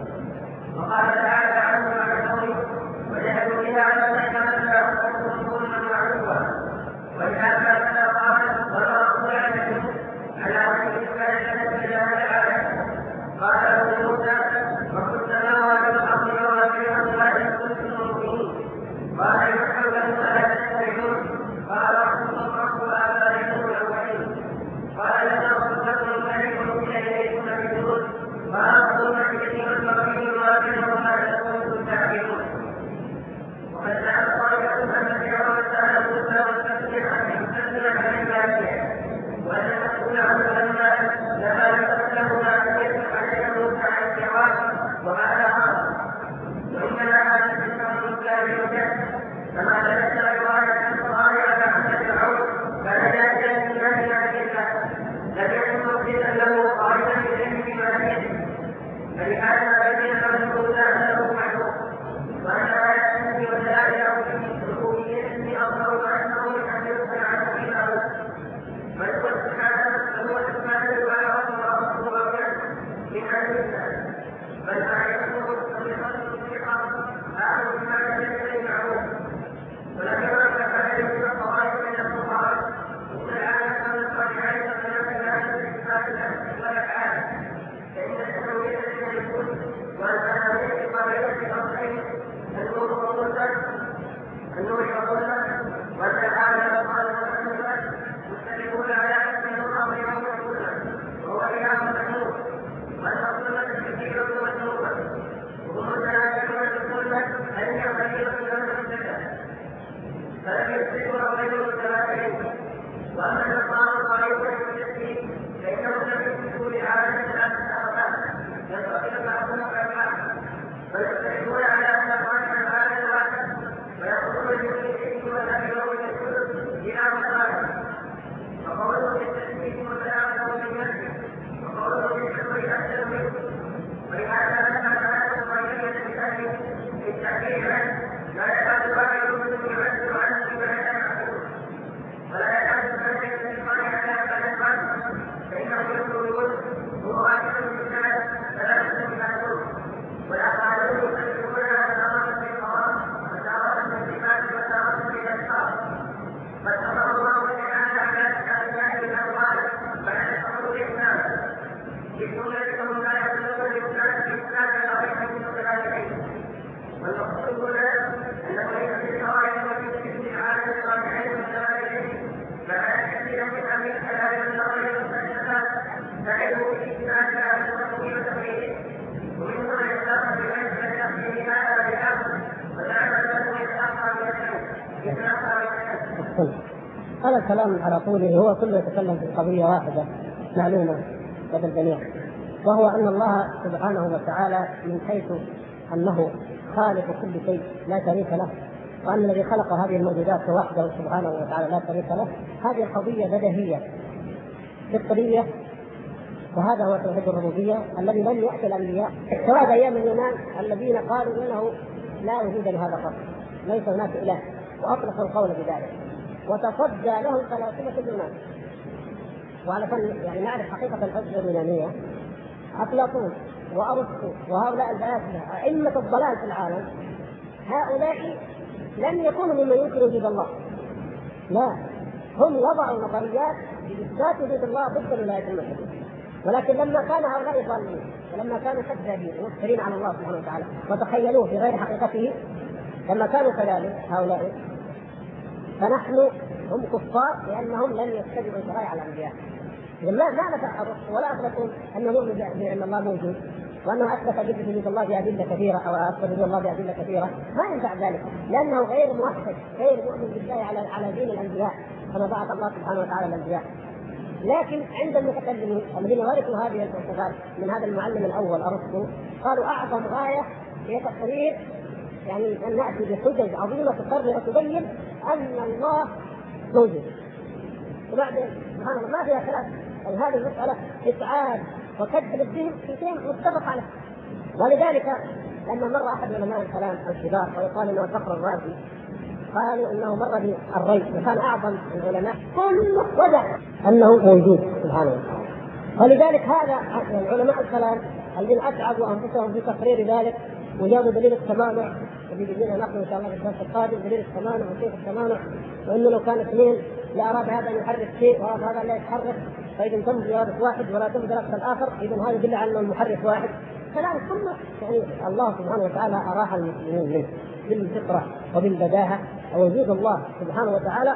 وقال تعالى عنه مع قوله: وجحدوا بها على ما لا رسولا معروفا. ولهذا قال: وما أطلعتكم على وجه الكلمه الا تعالى. قال له موسى: رب السماوات والارض وما بينهما ان كنتم مؤمنين. قال: يحب له الا تستمعون. قال: رب ابائكم الاولين. قال: لنا رسولكم الملك اليكم بالجنود. قال: رسول كثير البقيع وما بينهما ان كنتم تعقلون. وقد زعم طائفه ان فرعون سال موسى واستفتح عن عباده وان المسؤول عنه لما يتكلم عن يسمع عليه موسى عن الفرعون وهذا غلط. وانما هذا الاسلام كامل كما تذكر روايه الصحابه عن فرعون كان جاهلا من اهل الله لم يكن موجودا له قائدا اليه بما فيه، فلهذا بين له موسى انه معروف وان اياته ودلائله في ربوبيته اظهر وانه ان يرسل عنه الى بل هو سبحانه هو اسماعيل على رسول الله من اهل الله، بل ايته مستمره صديقه اعلم بما يجري معروف. ولم يرد عليه الطوائف من الفقهاء مثل العالم من الصالحين فلم يعلم بصفات الله والافعال، فان التوحيد يكون والانانيه قضيه اصلين: النور والظلمه والتعالى والصالحات مختلفون على اسم الامر يوم الظلمه وهو اله محمود، والمظلمه الكثيره والنور وهم متنازعون في الظلمه ان هي قليله من الزكاه فلم يصدقوا غير التابعين. واما النصارى الطائفه المشركين فانهم لم يثبتوا لعاده الارباب ينتقل بعضهم ارباب بل يختلفون على ان الرجل هذا الواحد ويقولون بالتشريك والاكبر والكفر اله واحد، وقوله بالتشريك والسلامه والمسجد وقوله بالكفر احسن منه. ولهذا لما كانت الطائفه بالتالي بالتعبير عنه لا يكاد واحد منهم يعبر عنه بما يعلمون ولا يكاد ذلك الشيطان على عنه فانه يقولون هو واحد من الناس ثلاثه من النور والاخرون يخرجون على ثمره الحرام وثمره الصفات وثمره الاشخاص. قد امر الله تعالى على هؤلاء الاموال بعد حصول الاسلام بجملتهم لا يبلغون الاسلام في اسلام غير المتبادلين. والمقصود هنا انه ليس في الشرائع والتشريع في عالم الصالحين والمتبادلين مع كثير من امر الكلام والنظر والفلسفات تعلموا في اسلام الرسول وتوحيده، ومن هنا يتلاقى بالعلم في هذا بالامر وتعلم انه يتاخر من العلم. هذا الكلام على طوله هو كله يتكلم في قضيه واحده معلومه لدى الجميع، وهو ان الله سبحانه وتعالى من حيث انه خالق كل شيء لا شريك له، وان الذي خلق هذه الموجودات وحده سبحانه وتعالى لا شريك له، هذه القضيه بديهيه فطريه، وهذا هو توحيد الربوبيه الذي لم ياتي الانبياء سواء ايام اليونان الذين قالوا انه لا وجود لهذا الرب، ليس هناك اله، واطلقوا القول بذلك وتصدى له فلاسفه اليونان. وعلشان يعني نعرف حقيقه الفلسفه اليونانيه، افلاطون وارسطو وهؤلاء الفلاسفه ائمه الضلال في العالم، هؤلاء لم يكونوا ممن ينكر وجود الله، لا، هم وضعوا نظريات لإثبات وجود الله ضد الولاية المتحدة. ولكن لما كان هؤلاء ضالين ولما كانوا كذابين ومفترين على الله سبحانه وتعالى وتخيلوه في غير حقيقته، لما كانوا كذلك هؤلاء فنحن هم كفار لأنهم لم يتبعوا شرائع الأنبياء. ما نفع ولا أثبتوا أن نؤمن بأن الله موجود وأنه أثبت وجود الله بأدلة كثيرة أو أثبت وجود الله بأدلة كثيرة، ما ينفع ذلك لأنه غير موحد غير مؤمن بالله على دين الأنبياء كما بعث الله سبحانه وتعالى الأنبياء. لكن عند المتكلمين الذين ورثوا هذه الفلسفات من هذا المعلم الأول أرسطو قالوا أعظم غاية هي تقرير، يعني أن نأتي بحجج عظيمة تقرر وتبين أن الله موجود. وبعدين سبحان الله ما فيها خلاف، يعني هذه المسألة إسعاد وكذب للدين في شيء متفق عليه. ولذلك لما مر أحد علماء الكلام الكبار ويقال أنه الفخر الرازي قالوا انه مر بالري وكان اعظم العلماء كله وجد انه موجود سبحانه وتعالى. ولذلك هذا علماء الكلام الذين اتعبوا انفسهم في تقرير ذلك وجابوا دليل التمانع الذي بيجينا نحن ان شاء الله في الدرس القادم، دليل التمانع وكيف التمانع، وانه لو كان اثنين لاراد هذا ان يحرك شيء واراد هذا لا يتحرك، فاذا تم زياده واحد ولا تم زياده الاخر اذا هذا يدل على انه المحرك واحد. كلام كله يعني الله سبحانه وتعالى اراح المسلمين منه بالفطره وبالبداهه. ووجود الله سبحانه وتعالى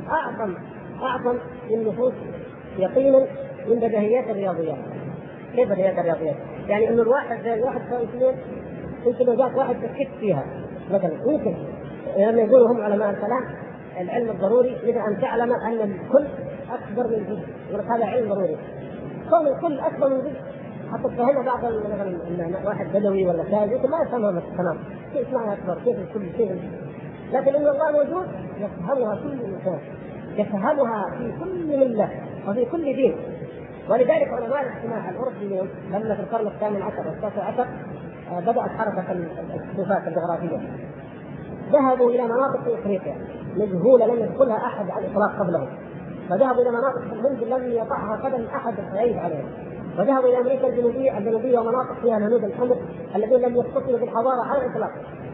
اعظم للنفوس يقينا من بديهيات الرياضيات. كيف بديهيات الرياضيات؟ يعني انه الواحد زي الواحد يساوي اثنين، يمكن لو جاءت واحد تشك فيها مثلا يمكن لما يقولوا هم علماء الكلام العلم الضروري يجب ان تعلم ان الكل اكبر من جزء، يقول هذا علم ضروري كون الكل اكبر من جزء. حتى تفهمها بعض مثلا واحد بدوي ولا شاذ ما يفهمها تمام كيف معنى اكبر، كيف الكل كيف، لكن ان الله موجود يفهمها كل انسان، يفهمها في كل مله وفي كل دين. ولذلك علماء الاجتماع الاوروبيين لما في القرن الثامن عشر والتاسع عشر بدات حركه الاكتشافات الجغرافيه، ذهبوا الى مناطق في افريقيا مجهوله لم يدخلها احد على الاطلاق قبلهم، فذهبوا الى مناطق في الهند لم يطعها قدم احد يعيش عليها، وذهبوا الى امريكا الجنوبيه ومناطق فيها الهنود الحمر الذين لم يتصلوا بالحضاره على الاطلاق،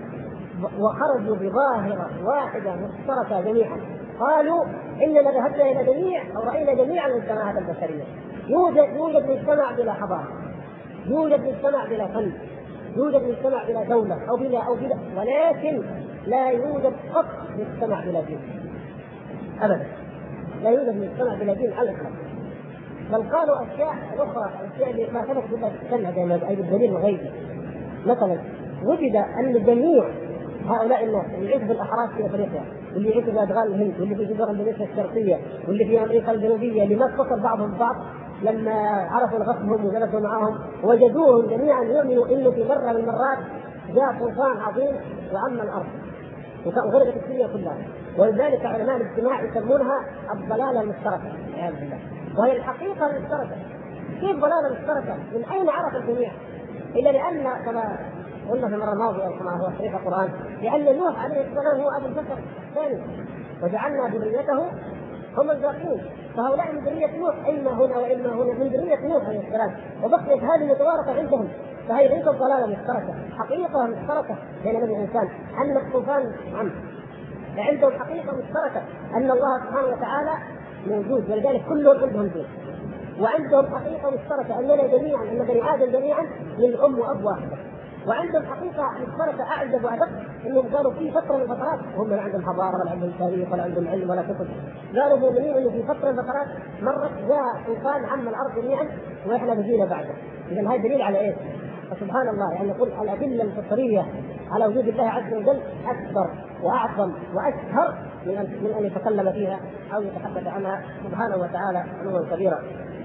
وخرجوا بظاهره واحده مشتركه جميعا. قالوا اننا ذهبنا الى جميع او راينا جميع المجتمعات البشريه، يوجد مجتمع بلا حضاره، يوجد مجتمع بلا فن، يوجد مجتمع بلا دوله او بلا ولكن لا يوجد قط مجتمع بلا دين ابدا، لا يوجد مجتمع بلا دين على الاطلاق. بل قالوا اشياء اخرى، الاشياء اللي ما ثبت بها تتكلم زي اي الدليل الغيبي. مثلا وجد ان جميع هؤلاء الناس اللي يعيشوا في الاحراش في افريقيا واللي يعيشوا في ادغال الهند واللي في جزر اندونيسيا الشرقيه واللي في امريكا الجنوبيه اللي ما اتصل بعضهم ببعض، لما عرفوا لغتهم وجلسوا معهم وجدوهم جميعا يؤمنوا انه في مره من المرات جاء طوفان عظيم وعم الارض وغرقت الدنيا كلها. ولذلك علماء الاجتماع يسمونها الضلاله المشتركه والعياذ بالله، وهي الحقيقه المشتركه. كيف ضلاله مشتركه؟ من اين عرف الجميع؟ الا لان كما قلنا في المره الماضيه كما هو صريح القران لان نوح عليه السلام هو ابو البشر الثاني وجعلنا ذريته هم الباقين، فهؤلاء من ذريه نوح اما هنا واما هنا من ذريه نوح عليه السلام، وبقيت هذه المتوارثه عندهم. فهي ليست ضلاله مشتركه، حقيقه مشتركه بين النبي والانسان ان الطوفان عنه، عندهم حقيقه مشتركه ان الله سبحانه وتعالى موجود، ولذلك كلهم عندهم دين. وعندهم حقيقه مشتركه اننا جميعا ان بني ادم جميعا من ام واب واحده. وعندهم حقيقه مشتركه اعجب وادق انهم قالوا في فتره من الفترات هم لا عندهم حضاره ولا عندهم تاريخ ولا عندهم علم ولا كتب، قالوا مؤمنين انه في فتره من الفترات مرت جاء طوفان عم الارض جميعا واحنا بقينا بعده. اذا هذا دليل على ايش؟ فسبحان الله يعني يقول الادله الفطريه على وجود الله عز وجل اكبر واعظم واشهر من ان يتكلم فيها او يتحدث عنها سبحانه وتعالى علوا كبيرا.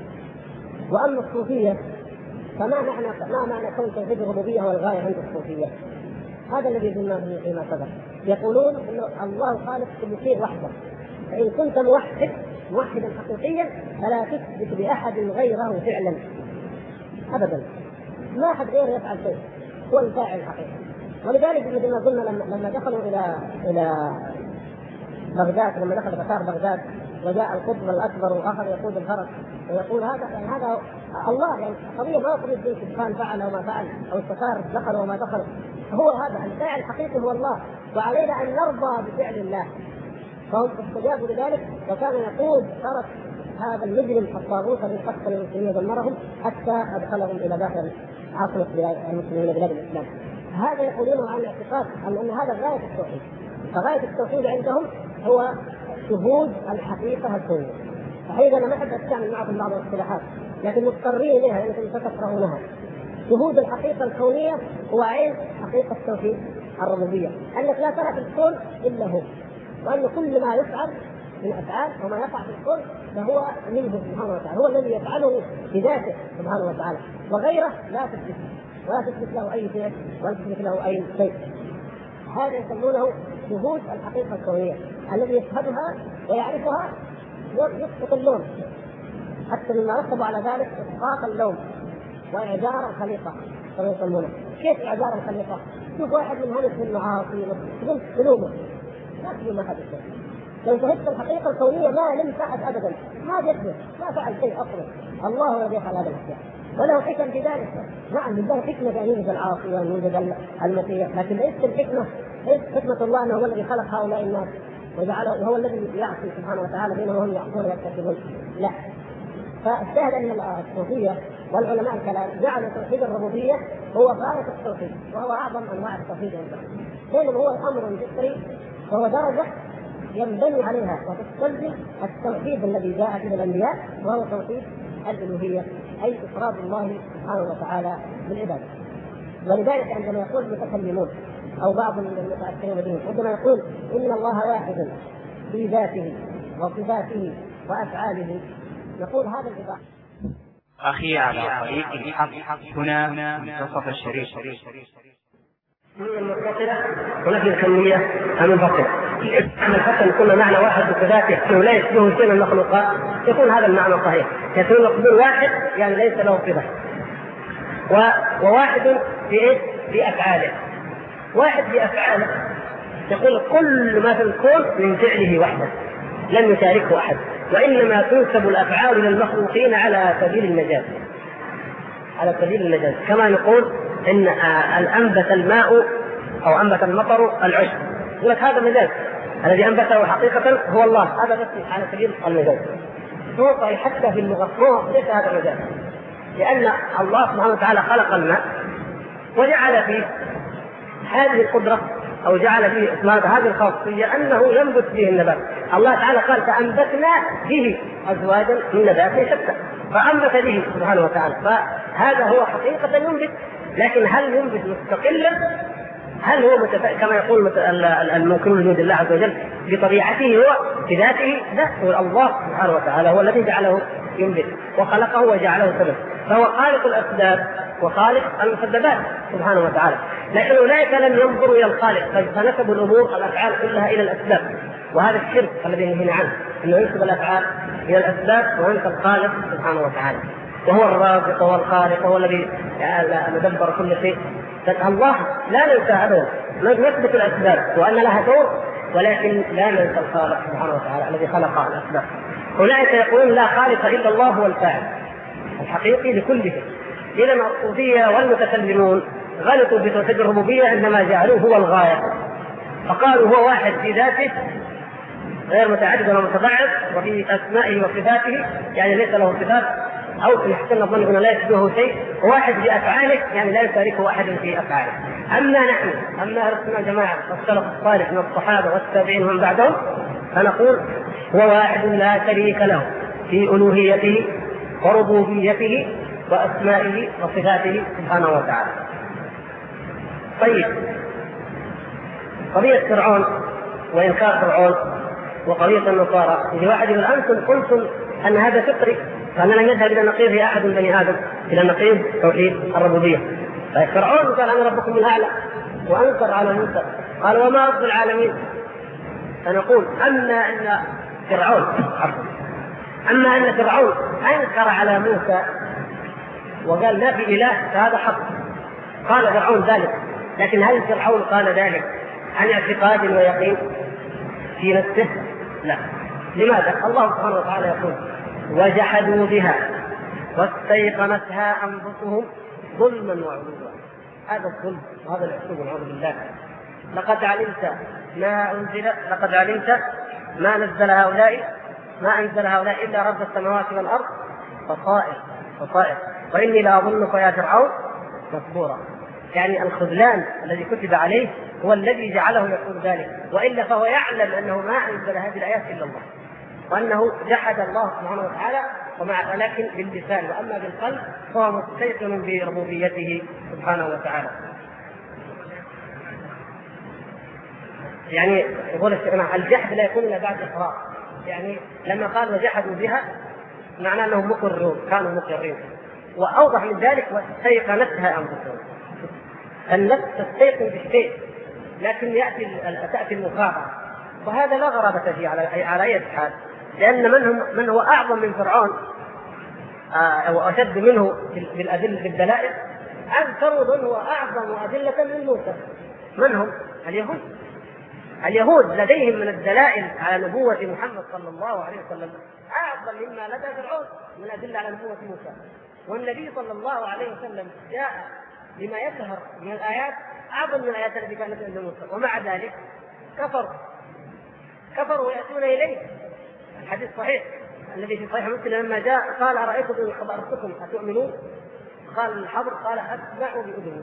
واما الصوفيه فما معنى كون توحيد الربوبيه هو الغايه عند الصوفيه؟ هذا الذي قلناه فيما سبق. يقولون ان الله خالق كل شيء وحده، فان كنت موحدا حقيقيا فلا تثبت باحد غيره فعلا ابدا، ما احد غيره يفعل شيء، هو الفاعل الحقيقي. ولذلك مثل ما قلنا لما دخلوا الى بغداد، لما دخل تتار بغداد وجاء القطب الاكبر واخذ يقود الفرس ويقول هذا الله، يعني قضيه ما قضيه الانسان فعل وما فعل او التتار دخل وما دخل، هو هذا الفاعل الحقيقي هو الله، وعلينا ان نرضى بفعل الله فهم استجابوا لذلك، وكان يقول ترك هذا المجرم الطاغوت الذي قتل المسلمين ودمرهم حتى ادخلهم الى داخل عاصمه المسلمين بلاد الاسلام. هذا يقولونه عن الاعتقاد ان هذا غايه التوحيد. فغايه التوحيد عندهم هو شهود الحقيقه الكونيه. فحقيقه انا ما احب استعمل معكم بعض الاصطلاحات لكن مضطرين اليها لانكم ستقرؤونها. شهود الحقيقه الكونيه هو عين حقيقه التوحيد الربوبيه، انك لا ترى في الكون الا هو، وان كل ما يفعل من افعال وما يقع في الكون فهو منه سبحانه وتعالى، هو الذي يفعله بذاته سبحانه وتعالى، وغيره لا تثبت ولا تثبت له اي شيء ولا تثبت له اي شيء. هذا يسمونه شهود الحقيقه الكونيه، الذي يشهدها ويعرفها يسقط اللوم، حتى مما رتبوا على ذلك اسقاط اللوم واعذار الخليقه كما يسمونه. كيف اعذار الخليقه؟ شوف واحد من هلك المعاصي تقول تلومه لا تلوم احد شيء. لو شهدت الحقيقه الكونيه ما لم احد ابدا، ما جسد ما فعل شيء اصلا، الله هو الذي يفعل هذا الاشياء وله حكم في ذلك. نعم لله حكمه ان يوجد العاصي وان يوجد المطيع، لكن ليست الحكمه حكمه الله انه هو الذي خلق هؤلاء الناس وجعله هو الذي يعصي سبحانه وتعالى بينهم وهم يعصون ويكتسبون. لا. فالشاهد ان الصوفيه والعلماء الكلام جعلوا توحيد الربوبيه هو غايه التوحيد وهو اعظم انواع التوحيد عندهم، بينما هو الامر الفطري وهو درجه ينبني عليها وتستلزم التوحيد الذي جاء به الانبياء وهو توحيد الالوهيه، اي افراد الله سبحانه وتعالى بالعباده. ولذلك عندما يقول المتكلمون او بعض المتاثرين بهم عندما يقول ان الله واحد في ذاته وصفاته وافعاله، يقول هذا الإضاء. أخي على طريق الحق هنا منتصف الشريف. من المتصلة ونفي الكمية المنفصلة. أن الحق يكون معنى واحد بصفاته لا يشبه شيء من المخلوقات يكون هذا المعنى صحيح. يكون المقدور واحد يعني ليس له صفة. وواحد في إيه؟ في أفعاله. واحد في أفعاله يقول كل ما في الكون من فعله وحده لم يشاركه أحد، وإنما تنسب الأفعال للمخلوقين على سبيل المجاز. على سبيل المجاز كما نقول إن أنبت الماء أو أنبت المطر العشب، يقول لك هذا مجاز، الذي أنبته حقيقة هو الله، هذا بس على سبيل المجاز. توقع حتى في اللغة ليس هذا مجاز، لأن الله سبحانه وتعالى خلق الماء وجعل فيه هذه القدرة أو جعل فيه هذه الخاصية أنه ينبت به النبات. الله تعالى قال فأنبتنا به أزواجا من نبات شتى، فأنبت به سبحانه وتعالى، فهذا هو حقيقة ينبت. لكن هل ينبت مستقلا؟ هل هو كما يقول المنكر وجود الله عز وجل بطبيعته هو بذاته؟ لا، الله سبحانه وتعالى هو الذي جعله ينبت وخلقه وجعله سبب، فهو خالق الأسباب وخالق المسببات سبحانه وتعالى. لكن أولئك لم ينظروا إلى الخالق فنسبوا الأمور الأفعال كلها إلى الأسباب، وهذا الشرك الذي نهينا عنه، أنه ينسب الأفعال إلى الأسباب وينسب الخالق سبحانه وتعالى، وهو الرازق وهو الخالق وهو الذي يدبر كل شيء. الله لا ننسى أبدا، نثبت الأسباب وأن لها دور، ولكن لا ننسى الخالق سبحانه وتعالى الذي خلق الأسباب. أولئك يقولون لا خالق إلا الله هو الفاعل الحقيقي لكل شيء. إذا الصوفية والمتكلمون غلطوا بتوحيد الربوبية عندما جعلوه هو الغاية، فقالوا هو واحد في ذاته غير متعدد ولا متباعد، وفي أسمائه وصفاته يعني ليس له صفات أو في حسن الظن أنه لا يشبهه شيء، وواحد في أفعاله يعني لا يشاركه أحد في أفعاله. أما نحن أما أهل السنة جماعة والسلف الصالح من الصحابة والتابعين ومن بعدهم فنقول هو واحد لا شريك له في ألوهيته وربوبيته وأسمائه وصفاته سبحانه وتعالى. طيب، قضية فرعون وإنكار فرعون وقضية النصارى، إذا واحد يقول أنتم قلتم أن هذا فطري، فأنا لم يذهب إلى نقيض أحد من بني آدم إلى نقيض توحيد الربوبية. فرعون قال أنا ربكم الأعلى وأنكر على موسى، قال وما رب العالمين. فنقول أما أن فرعون أنكر على موسى وقال لا في إله فهذا حق، قال فرعون ذلك، لكن هل فرعون قال ذلك عن اعتقاد ويقين في نفسه؟ لا. لماذا؟ الله سبحانه وتعالى يقول وجحدوا بها واستيقنتها أنفسهم ظلما وعلوا. هذا الظلم وهذا العصوب والعوذ بالله. لقد علمت ما أنزل هؤلاء إلا رب السماوات والأرض فصائر وإني لأظنك يا فرعون مسبورا. يعني الخذلان الذي كتب عليه هو الذي جعله يقول ذلك، وإلا فهو يعلم أنه ما أنزل هذه الآيات إلا الله، وأنه جحد الله سبحانه وتعالى ولكن باللسان، وأما بالقلب فهو مستيقن بربوبيته سبحانه وتعالى. يعني يقول الجحد لا يكون إلا بعد إقرار، يعني لما قال وجحدوا بها معناه أنهم كانوا مقرين، وأوضح من ذلك واستيقنتها أنفسهم. النفس تستيقن بالشيء لكن تأتي المخاطرة، وهذا لا غرابة فيه على أي حال، لأن من هو أعظم من فرعون أو أشد منه بالدلائل أكثر من هو أعظم أدلة من موسى. من هم؟ اليهود لديهم من الدلائل على نبوة محمد صلى الله عليه وسلم أعظم مما لدى فرعون من أدلة على نبوة موسى، والنبي صلى الله عليه وسلم جاء بما يظهر من الآيات أعظم من الآيات التي كانت عند موسى، ومع ذلك كفروا يأتون إليه. الحديث صحيح الذي في صحيح مسلم لما جاء قال أرأيتم إن خبرتكم أتؤمنون؟ قال الحبر قال أسمع بأذني.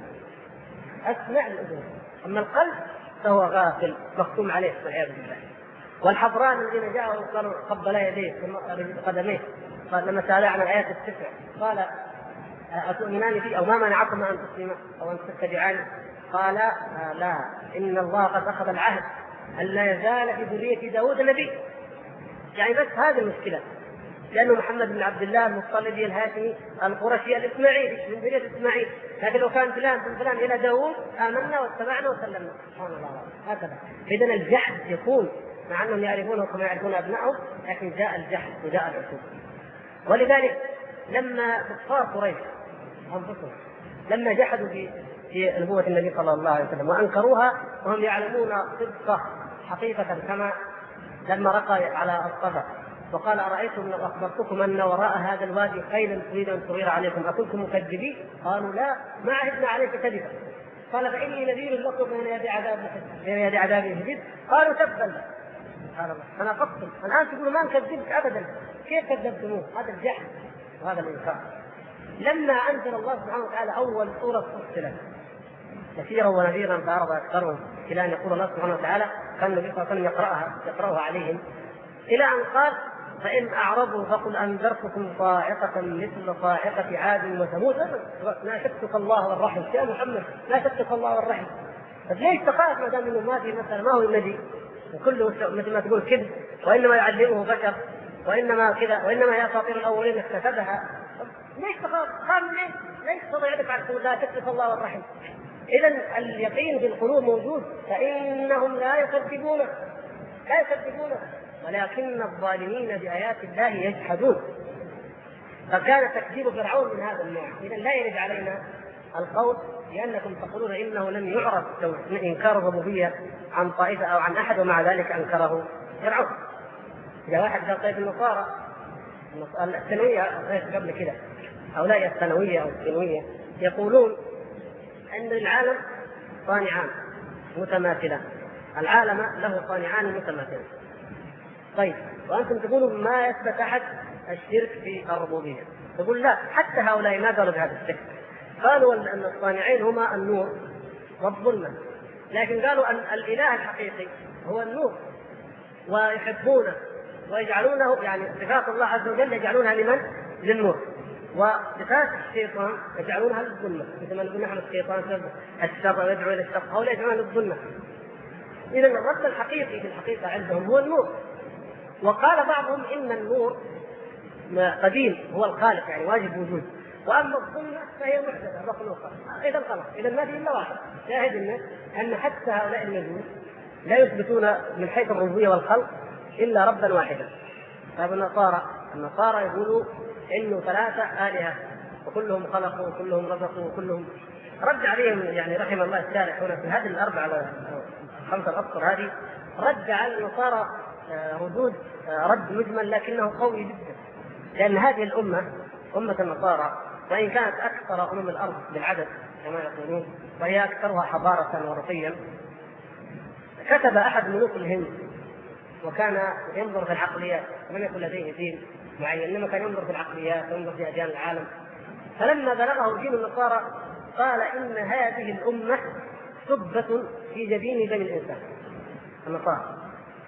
أما القلب فهو غافل مختوم عليه والعياذ بالله. والحبران الذين جاءوا قالوا قبلا يديه قدميه، قال لما سأل عن الآيات التسع قال أتؤمنان فيه أو ما منعكم أن تسلموا أو أن تتبعان؟ قال لا، إن الله قد أخذ العهد أن لا يزال في ذرية داود نبي. يعني بس هذه المشكلة، لأنه محمد بن عبد الله المطلبي الهاشمي القرشي الإسماعيلي من ذرية إسماعيل، لكن لو كان فلان من فلان إلى داود آمنا واتبعنا وسلمنا. سبحان الله هكذا. إذن الجحد يكون مع أنهم يعرفونه كما يعرفون أبنائهم، لكن جاء الجحد وجاء العقوبة. ولذلك لما كفار قريش أنفسهم لما جحدوا في نبوة النبي صلى الله عليه وسلم وأنكروها وهم يعلمون صدقه حقيقة، كما لما رقى على الصدق وقال أرأيتم لو أخبرتكم أن وراء هذا الوادي خيلا تريد أن تغير عليكم أكنتم مكذبين؟ قالوا لا، ما عهدنا عليك كذبا. قال فإني نذير لكم بين يدي عذاب شديد. قالوا تبا. سبحان الله، أنا قصتم الآن تقولوا ما نكذبت أبدا، كيف كذبتموه؟ هذا الجحد وهذا الإنكار. لما أنزل الله سبحانه وتعالى أول سورة فصلت بشيرا ونذيرا فأعرض أكثرهم إلى أن يقول الله سبحانه وتعالى كان النبي صلى الله عليه وسلم يقرأها عليهم، إلى أن قال فإن أعرضوا فقل أنذرتكم صاعقة مثل صاعقة عاد وثمود. لا شكك الله والرحم يا محمد، لا شكك الله والرحم. ليش تخاف ما دام انه ما في مثلا ما هو النبي وكله مثل ما تقول كذب، وإنما يعلمه بشر، وإنما كذا، وإنما هي أساطير الأولين اكتسبها؟ ليش تخاف؟ ليش تضيعك على لا شكك الله والرحم؟ إذا اليقين في القلوب موجود، فإنهم لا يكذبونك ولكن الظالمين بآيات الله يجحدون. فكان تكذيب فرعون من هذا النوع. إذا لا يرد علينا القول لأنكم تقولون إنه لم يعرف إنكار الربوبية عن طائفة أو عن أحد ومع ذلك أنكره فرعون. إذا واحد قال طيب النصارى الثانوية قبل كده، هؤلاء الثانوية أو الثانوية يقولون أن العالم صانعان متماثلان، العالم له صانعان متماثلان. طيب وأنتم تقولوا ما يثبت أحد الشرك في الربوبية. تقول لا، حتى هؤلاء ما قالوا بهذا الشرك، قالوا أن الصانعين هما النور والظلمة، لكن قالوا أن الإله الحقيقي هو النور ويحبونه ويجعلونه، يعني صفات الله عز وجل يجعلونها للنور، وصفات الشيطان يجعلونها للظلمة، مثل ما نقول نحن الشيطان الشر ويدعو إلى الشر، هؤلاء يجعلونها للظلمة. إذا الرب الحقيقي في الحقيقة عندهم هو النور. وقال بعضهم إن النور قديم هو الخالق، يعني واجب وجود، وأما الظلمة فهي محدثة مخلوقة. إذا خلاص، إذا ما في إلا واحد. شاهد أن حتى هؤلاء المجوس لا يثبتون من حيث الربوبية والخلق إلا ربا واحدا. طيب النصارى يقولوا إنه 3 آلهة وكلهم خلقوا وكلهم رزقوا وكلهم. رد عليهم يعني رحم الله الشارح هنا في هذه ال4 5 الأسطر هذه، رد على النصارى ردود رد مجمل لكنه قوي جدا، لأن هذه الأمة أمة النصارى وإن كانت أكثر أمم الأرض بالعدد كما يقولون وهي أكثرها حضارة ورقيا، كتب أحد ملوك الهند وكان ينظر في العقليات، لم يكن لديه دين معين، انما كان ينظر في العقليات وينظر في اديان العالم. فلما بلغه دين النصارى قال ان هذه الامه سبة في جبين بني الانسان النصارى.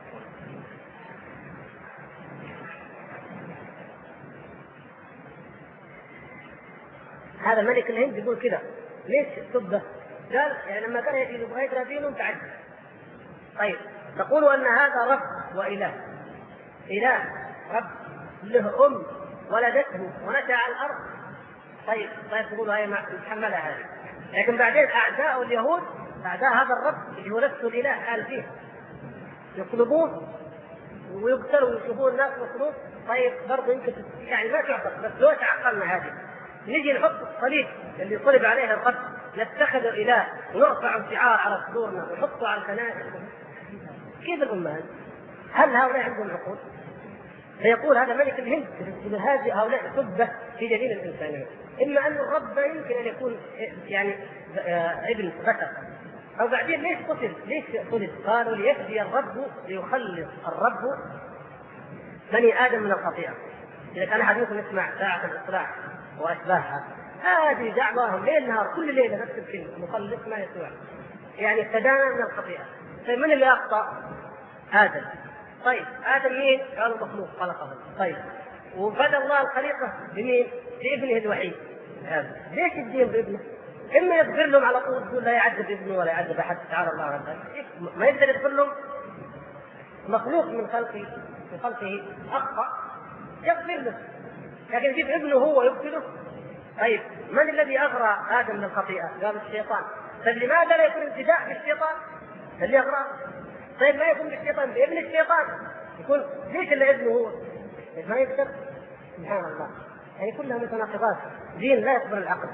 هذا ملك الهند يقول كذا. ليش سبة؟ قال يعني لما كان يبغى يقرا دينهم تعجب. طيب تقول ان هذا رب واله، اله رب له ام ولدته ونشأ على الارض. طيب تقولوا هي محملة هذه، لكن بعدين اعداء اليهود اعداء هذا الرب اللي هو نفسه الاله قال فيه يطلبوه ويقتلوا ويشوفون الناس مصروف. طيب برضه يمكن يعني ما تعقل، بس لو تعقلنا هذه نجي نحط الصليب اللي صلب عليه الرب نتخذ اله ونرفع شعار على صدورنا ونحطه على الكنائس. كيف الامه هذه؟ هل هؤلاء عندهم عقول؟ فيقول هذا ملك الهند هذه هؤلاء سبة في جبين الانسانيه. اما ان الرب يمكن ان يكون يعني ابن بشر، او بعدين ليش قتل؟ ليش قتل؟ قالوا ليفدي الرب، ليخلص الرب بني ادم من الخطيئه. اذا كان حديثكم يسمع ساعه الاصلاح واشباهها، هذه دعواهم ليل نهار كل ليله نفس الكلمه مخلص ما يسوع، يعني ابتدانا من الخطيئه. طيب من اللي اخطا؟ ادم. طيب ادم مين؟ قالوا مخلوق خلقه. طيب وبدا الله الخليقه بمين؟ بابنه الوحيد. ليش الدين بابنه؟ اما يغفر لهم على طول يقول لا يعذب ابنه ولا يعذب احد، تعالى الله عن ذلك، ما يقدر يغفر لهم. مخلوق من خلقه اخطا يغفر له، لكن يجيب ابنه هو يقتله. طيب من الذي اغرى ادم من الخطيئه؟ قال الشيطان. طيب لماذا لا يكون ابتداء بالشيطان اللي يغرى؟ طيب ما يكون بالشيطان بابن الشيطان يكون ليش الا ابنه هو؟ ما يقدر. سبحان الله، يعني كلها متناقضات، دين لا يقبل العقل.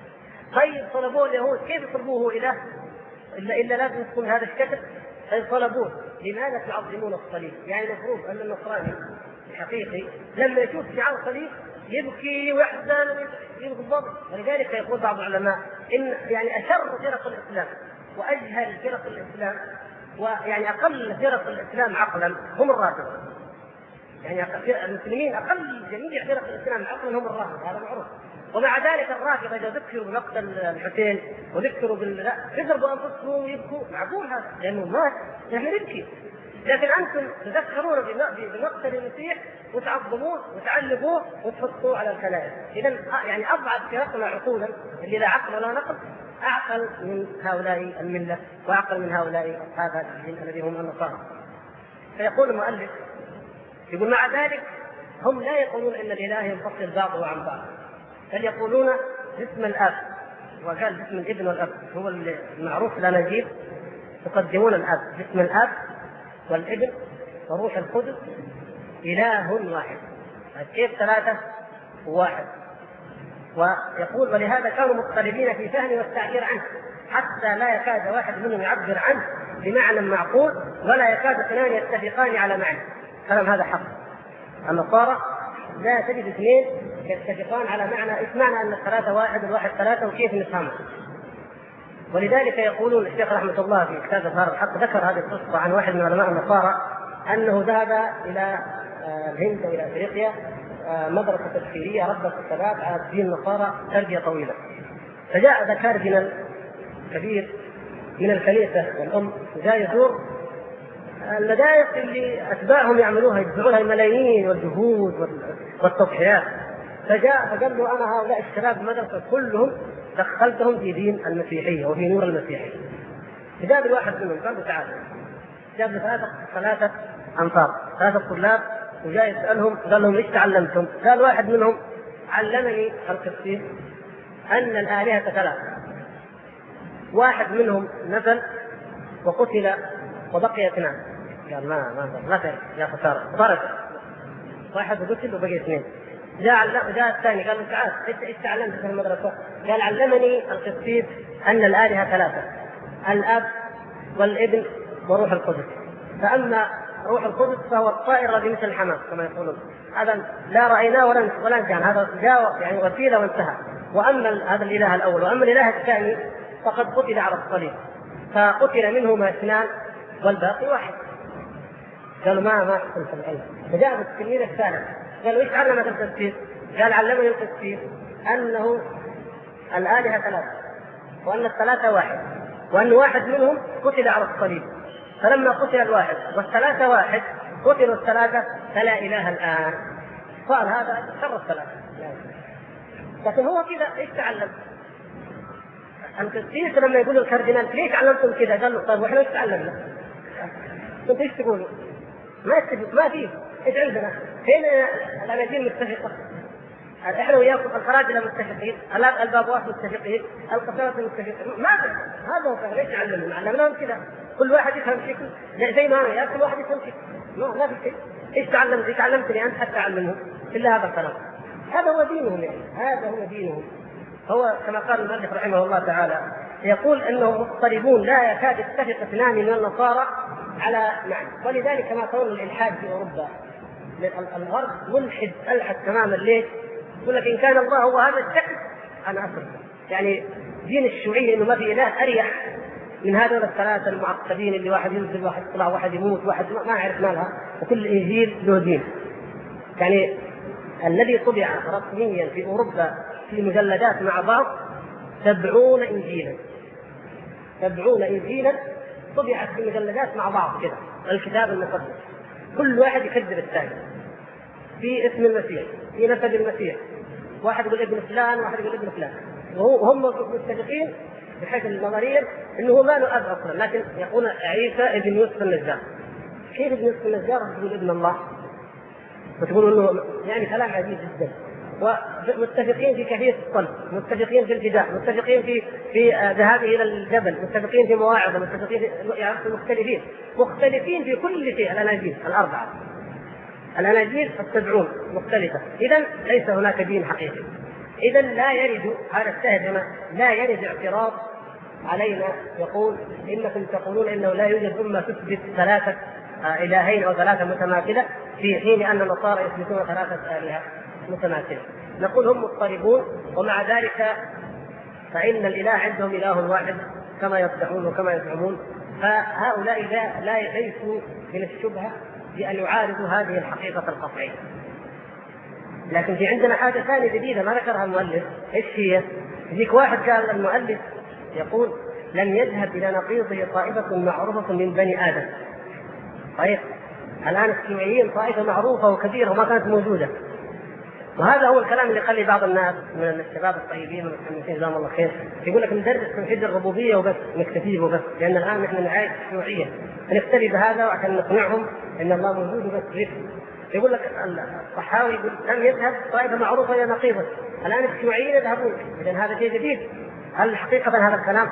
طيب طلبوه اليهود، كيف يطلبوه اله الا لازم يكون هذا الشكل؟ طيب طلبوه لماذا تعظمون الصليب؟ يعني المفروض ان النصراني الحقيقي لما يشوف شعار الصليب يبكي ويحزن ويغضب. ولذلك يقول بعض العلماء ان يعني اشر فرق الاسلام واجهل فرق الاسلام ويعني اقل فرق الاسلام عقلا هم الرافضه. يعني المسلمين اقل جميع فرق الاسلام عقلا هم الرافضه، هذا معروف. ومع ذلك الرافضه اذا ذكروا بمقتل الحسين وذكروا يضربوا انفسهم ويبكوا، معقول هذا لانه مات نحن نبكي. لكن انتم تذكرون بمقتل المسيح وتعظموه وتعلقوه وتحطوه على الكنائس. اذا يعني اضعف فرقنا عقولا اللي لا عقل ولا نقل اعقل من هؤلاء المله واعقل من هؤلاء اصحاب الدين الذي هم النصارى. فيقول المؤلف يقول مع ذلك هم لا يقولون ان الاله ينفصل بعضه عن بعض، بل يقولون باسم الاب، وقال باسم الابن والاب هو المعروف لا نجيب. يقدمون الاب باسم الاب والابن وروح القدس اله واحد. كيف ثلاثه وواحد؟ ويقول ولهذا كانوا مضطربين في فهم والتعبير عنه حتى لا يكاد واحد منهم يعبر عنه بمعنى معقول ولا يكاد اثنان يتفقان على معنى. كلام هذا حق. النصارى لا تجد اثنين يتفقان على معنى، ايش معنى ان الثلاثه واحد والواحد ثلاثه وكيف نفهمه. ولذلك يقولون الشيخ رحمه الله في كتاب ظهر الحق ذكر هذه القصه عن واحد من علماء النصارى انه ذهب الى الهند والى افريقيا مدرسه تفسيريه ربت الشباب على دين النصارى تربيه طويله. فجاء ذا كاردينال كبير من الكنيسه والام جاء يزور المدارس اللي اتباعهم يعملوها يدفعونها الملايين والجهود والتضحيات. فجاء فقال له انا هؤلاء الشباب المدرسه كلهم دخلتهم في دين المسيحيه وفي نور المسيحيه. فجاب الواحد منهم قال له تعال، جاب ثلاثه انصار ثلاثه طلاب وجاء يسالهم قال لهم ايش تعلمتم؟ قال واحد منهم علمني القسيس ان الالهه ثلاثه. واحد منهم نزل وقتل وبقي اثنان. قال ما تعرف يا خساره ضرب واحد وقتل وبقي اثنين. جاء الثاني قال له تعال ايش تعلمت في المدرسه؟ قال علمني القسيس ان الالهه ثلاثه، الاب والابن وروح القدس. فاما روح القدس فهو الطائر الذي مثل الحمام كما يقولون، هذا لا رايناه ولا كان، هذا جاء يعني وسيله وانتهى. واما هذا الاله الاول، واما الاله الثاني فقد قتل على الصليب، فقتل منهما اثنان والباقي واحد. قالوا ما أحسن في العلم. فجاء التلميذ الثالث قالوا إيش علمك التفسير؟ قال علمني التفسير أنه الآلهة ثلاثة، وأن الثلاثة واحد، وأن واحد منهم قتل على الصليب، فلما قتل الواحد والثلاثة واحد قتلوا الثلاثة فلا إله الآن. قال هذا شر الثلاثة. لكن هو كذا إيش تعلم؟ القسيس لما يقول الكاردينال ليش علمتم كذا؟ قال له طيب وإحنا إيش تعلمنا؟ كنت إيش تقولوا؟ ما يتفق، ما فيه. إيش عندنا؟ فين الأناجيل متفقة؟ احنا وياكم الخراجله متفقين، البابوات متفقين، القساوسه متفقين، ما هذا هو ليش علمنا؟ علمناهم كذا كل واحد يفهم شكل زي ما انا كل واحد يفهم شكل، ما في شيء. ايش تعلمت؟ ايش علمتني انت حتى اعلمهم؟ الا هذا الكلام. هذا هو دينهم، يعني هذا هو دينهم. هو كما قال المؤلف رحمه الله تعالى يقول انهم مضطربون لا يكاد يتفق اثنان من النصارى على معنى، ولذلك كما كون الالحاد في اوروبا الغرب ملحد الحد تماما. ليش؟ يقول لك إن كان الله هو هذا الشكل أنا أترك. يعني دين الشيوعية إنه ما في إله أريح من هذول الثلاثة المعقدين اللي واحد ينزل واحد يطلع واحد يموت واحد ما يعرف مالها، وكل إنجيل له دين. يعني الذي طبع رسميا في أوروبا في مجلدات مع بعض 70 إنجيلا، 70 إنجيلا طبعت في مجلدات مع بعض كذا، الكتاب المقدس كل واحد يكذب الثاني في اسم المسيح، في نسب المسيح، واحد يقول ابن فلان واحد يقول ابن فلان، وهم متفقين بحيث النظريا انه ما له اب اصلا، لكن يقول عيسى ابن يوسف النجار. كيف ابن يوسف النجار تقول ابن الله؟ وتقول انه يعني كلام عجيب جدا. ومتفقين في كيفيه الصلب، متفقين في الفداء، متفقين في ذهابه الى الجبل، متفقين في مواعظه، متفقين في مختلفين في كل شيء. الاناجيل الاربعه، الأناجيل 70 مختلفة. إذن ليس هناك دين حقيقي. إذن لا يرد هذا الشاهد هنا، لا يرد اعتراض علينا يقول إنكم تقولون إنه لا يوجد أمة تثبت ثلاثة إلهين أو ثلاثة متماثلة في حين أن النصارى يثبتون ثلاثة آلهة متماثلة. نقول هم مضطربون، ومع ذلك فإن الإله عندهم إله واحد كما يدعون وكما يزعمون. فهؤلاء ليسوا من الشبهة بأن يعارضوا هذه الحقيقة القطعية. لكن في عندنا حاجة ثانية جديدة ما ذكرها المؤلف. إيش هي؟ يجيك واحد قال المؤلف يقول لم يذهب إلى نقيضه طائفة معروفة من بني آدم. طيب الآن الشيوعيين طائفة معروفة وكبيرة وما كانت موجودة، وهذا هو الكلام اللي يخلي بعض الناس من الشباب الطيبين والمتحمسين جزاهم الله خير يقول لك ندرس توحيد الربوبية وبس، نكتفي وبس، لأن الآن نحن نعايش الشيوعية، نكتفي بهذا وعشان نقنعهم إن الله موجود وبس. يقول لك الصحاوي لم يذهب طائفة معروفة إلى نقيضه، الآن الشيوعيين يذهبون. إذن هذا شيء جديد. هل حقيقة هذا الكلام؟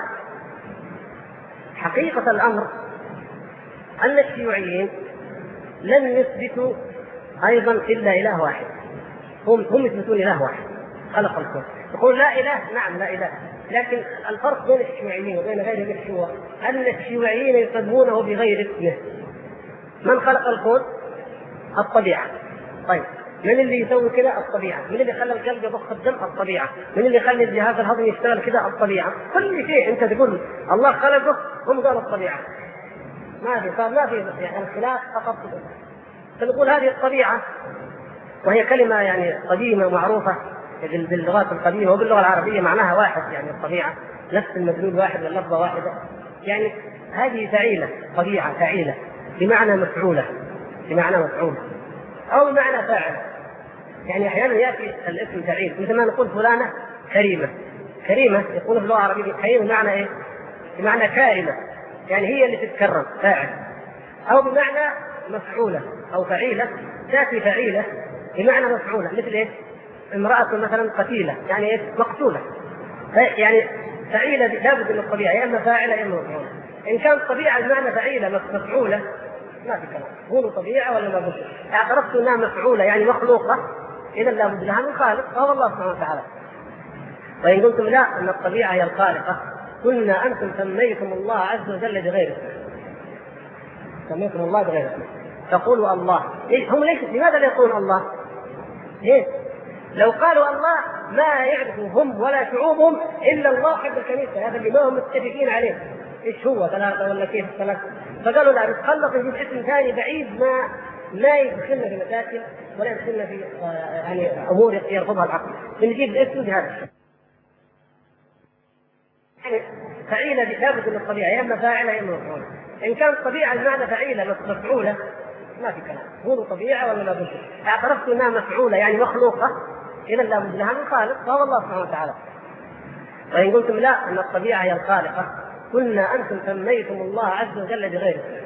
حقيقة الأمر أن الشيوعيين لم يثبتوا أيضا إلا إله واحد. هم يثبتون إله واحد خلق الكون، يقول لا إله، نعم لا إله، لكن الفرق بين الشيوعيين وبين غيرهم الشيوع أن الشيوعيين يسمونه بغير اسمه. من خلق الكون؟ الطبيعة. طيب من اللي يسوي كذا؟ الطبيعة. من اللي خلى القلب يضخ الدم؟ الطبيعة. من اللي يخلي الجهاز الهضمي يشتغل كذا؟ الطبيعة. كل شيء أنت تقول الله خلقه هم قالوا الطبيعة. ما في صار ما في يعني الخلاف فقط. فنقول هذه الطبيعة، وهي كلمة يعني قديمة ومعروفة باللغات القديمة وباللغة العربية معناها واحد، يعني الطبيعة نفس المدلول واحد واللفظة واحدة. يعني هذه فعيلة، طبيعة فعيلة بمعنى مفعولة، بمعنى مفعولة أو بمعنى فاعل. يعني أحيانا يأتي الاسم فعيل، مثل ما نقول فلانة كريمة. كريمة يقول في اللغة العربية كريمة بمعنى إيه؟ بمعنى كارمة، يعني هي اللي تتكرم، فاعل. أو بمعنى مفعولة أو فعيلة، تأتي فعيلة بمعنى مفعولة، مثل إيه؟ امرأة مثلا قتيلة، يعني إيه؟ مقتولة. يعني فعيلة لابد من الطبيعة، يا إما فاعلة يا إما مفعولة. إن كانت طبيعة بمعنى فعيلة مفعولة ما في كلام، قولوا طبيعة ولا ما قلت. اعترفتوا أنها مفعولة يعني مخلوقة، إذا لابد لها من خالق وهو الله سبحانه وتعالى. وإن قلتم لا أن الطبيعة هي الخالقة، قلنا أنتم سميتم الله عز وجل بغير اسمه، سميتم الله بغير اسمه، تقولوا الله. هم لماذا لا يقولون الله؟ ليه؟ لو قالوا الله ما يعرفوا هم ولا شعوبهم إلا الله حق الكنيسة، هذا اللي ما هم متفقين عليه. ايش هو 3 ولا كيف 3؟ فقالوا لا نتخلص نجيب اسم ثاني بعيد ما يدخلنا في مشاكل ولا يدخلنا في يعني امور يرفضها العقل، بنجيب الاسم بهذا. يعني فعيله لابد من الطبيعه، يا اما فاعله يا اما مفعوله. ان كانت طبيعه المعنى فعيله مفعوله ما في كلام، هو طبيعه ولا لا بد. اعترفت انها مفعوله يعني مخلوقه، اذا لا بد لها من خالق فهو الله سبحانه وتعالى. وإن قلتم لا أن الطبيعة هي الخالقة قلنا أنتم سميتم الله عز وجل بغير اسمه،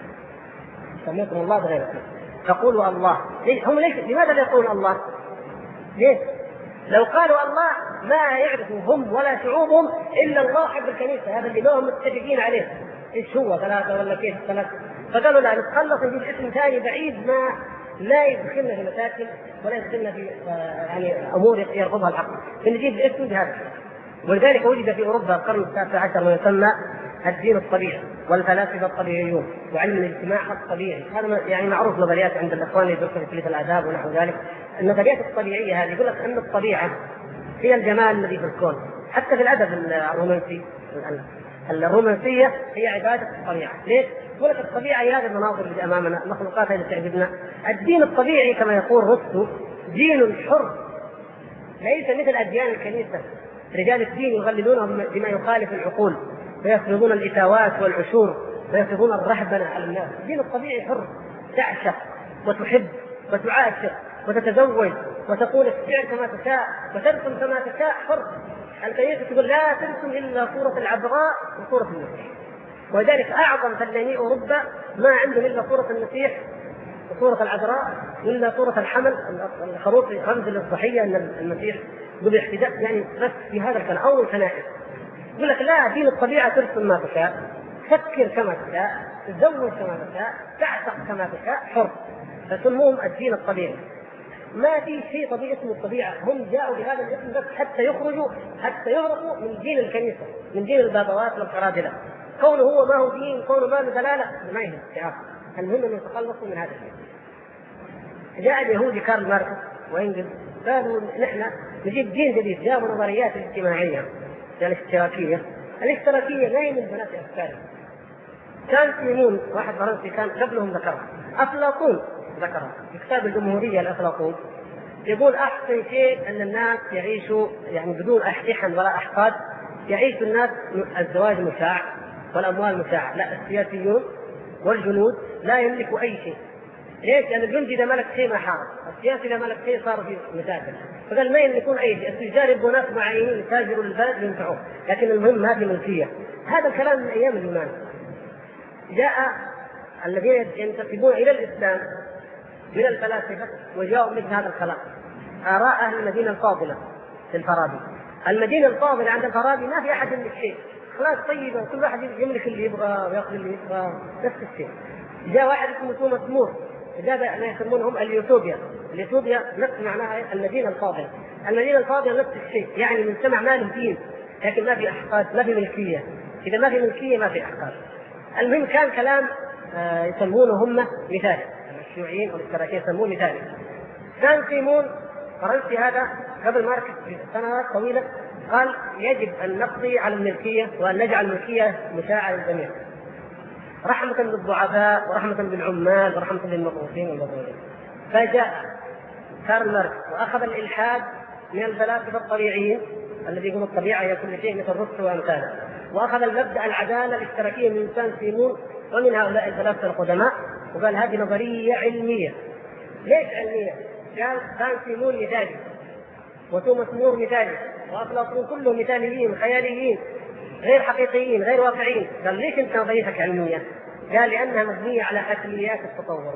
سميتم الله بغير اسمه، فقولوا الله. هم لماذا لا يقولون الله؟ ليه؟ لو قالوا الله ما يعرفوا هم ولا شعوبهم إلا الله حق الكنيسة، هذا اللي هم متفقين عليه، إيش هو 3 ولا كيف 3؟ فقالوا لا نتخلص نجيب اسم ثاني بعيد ما يدخلنا في مشاكل ولا يدخلنا في يعني أمور يرفضها العقل، فنجيب الاسم بهذا. ولذلك وجد في أوروبا القرن ال19 ما يسمى الدين الطبيعي والفلاسفة الطبيعيون وعلم الاجتماع الطبيعي. هذا يعني معروف نظريات عند الإخوان اللي يدرسوا في كلية الآداب ونحو ذلك. النظريات الطبيعية هذه يقول لك أن الطبيعة هي الجمال الذي في الكون. حتى في الأدب الرومانسي الرومانسية هي عبادة الطبيعة. ليش؟ يقول لك الطبيعة هي هذه المناظر اللي أمامنا، المخلوقات اللي تعجبنا. الدين الطبيعي كما يقول رسو دين حر، ليس مثل أديان الكنيسة رجال الدين يغللونهم بما يخالف العقول ويفرضون الإتاوات والعشور ويفرضون الرهبنة على الناس. الدين الطبيعي حر، تعشق وتحب وتعاشق وتتزوج وتقول الشعر كما تشاء وترسم كما تشاء، حر. الكنيسة تقول لا ترسم إلا صورة العذراء وصورة المسيح، ولذلك أعظم فناني أوروبا ما عندهم إلا صورة المسيح وصورة العذراء إلا صورة الحمل الخروف رمز للضحية أن المسيح بالاحتداء، يعني بس في هذا الكلام أول كنائس. يقول لك لا، دين الطبيعة ترسم ما تشاء، تفكر كما تشاء، تتزوج كما تشاء، تعتق كما تشاء، حر. فسموهم الدين الطبيعي. ما في شيء طبيعي اسمه الطبيعة، هم جاءوا بهذا الاسم بس حتى يهربوا من دين الكنيسة، من دين البابوات والقرادلة. كونه هو ما هو دين، كونه ما له دلالة، ما يهم استعاف. المهم أن يتخلصوا من هذا الشيء. جاء اليهودي كارل ماركس وإنجلز قالوا نحن نجيب دين جديد، جابوا نظريات الاجتماعية الاشتراكية ما هي من بنات أفكارهم. كان سيمون واحد فرنسي كان قبلهم ذكرها، أفلاطون ذكرها في كتاب الجمهورية لأفلاطون، يقول أحسن شيء أن الناس يعيشوا يعني بدون احتحن ولا أحقاد، يعيش الناس الزواج مشاع والأموال مشاعة. لا، السياسيون والجنود لا يملكوا أي شيء. ليش؟ لأن الجندي إذا ملك شيء ما حارب، السياسي إذا ملك شيء صار في مشاكل. فقال ما يملكون أي شيء، التجار يبغوا ناس معينين يتاجروا للبلد ينفعوه، لكن المهم ما في ملكية. هذا الكلام من أيام اليونان. جاء الذين ينتسبون إلى الإسلام من الفلاسفة وجاءوا مثل هذا الكلام، آراء أهل المدينة الفاضلة في الفارابي. المدينة الفاضلة عند الفارابي ما في أحد يملك شيء، خلاص طيبة، كل واحد يملك اللي يبغى ويأخذ اللي يبغى، نفس الشيء. جاء واحد اسمه توماس مور، جاء ما يسمونهم اليوتوبيا نفس معناها المدينة الفاضلة. المدينة الفاضلة نفس الشيء، يعني مجتمع ما له دين لكن ما في أحقاد، ما في ملكية. إذا ما في ملكية ما في أحقاد. المهم كان كلام يسمونه هم مثالي، الشيوعيين والاشتراكية يسمونه مثالي. كان سيمون فرنسي هذا قبل ماركس بسنوات طويلة قال يجب أن نقضي على الملكية وأن نجعل الملكية مشاعة للجميع، رحمة بالضعفاء ورحمة بالعمال ورحمة بالمضغوطين والمضغوطين. فجاء كارل ماركس وأخذ الإلحاد من الفلاسفة الطبيعيين الذي يقولوا الطبيعة هي كل شيء مثل الرسل وأمثاله، وأخذ المبدأ العدالة الاشتراكية من إنسان سيمون ومن هؤلاء الفلاسفة القدماء وقال هذه نظرية علمية. ليش علمية؟ قال كان سيمون مثالي وتوماس مور مثالي وأفلاطون كلهم مثاليين خياليين غير حقيقيين غير واقعيين. قال ليش انت نظريتك علمية؟ قال لأنها مبنية على حتميات التطور.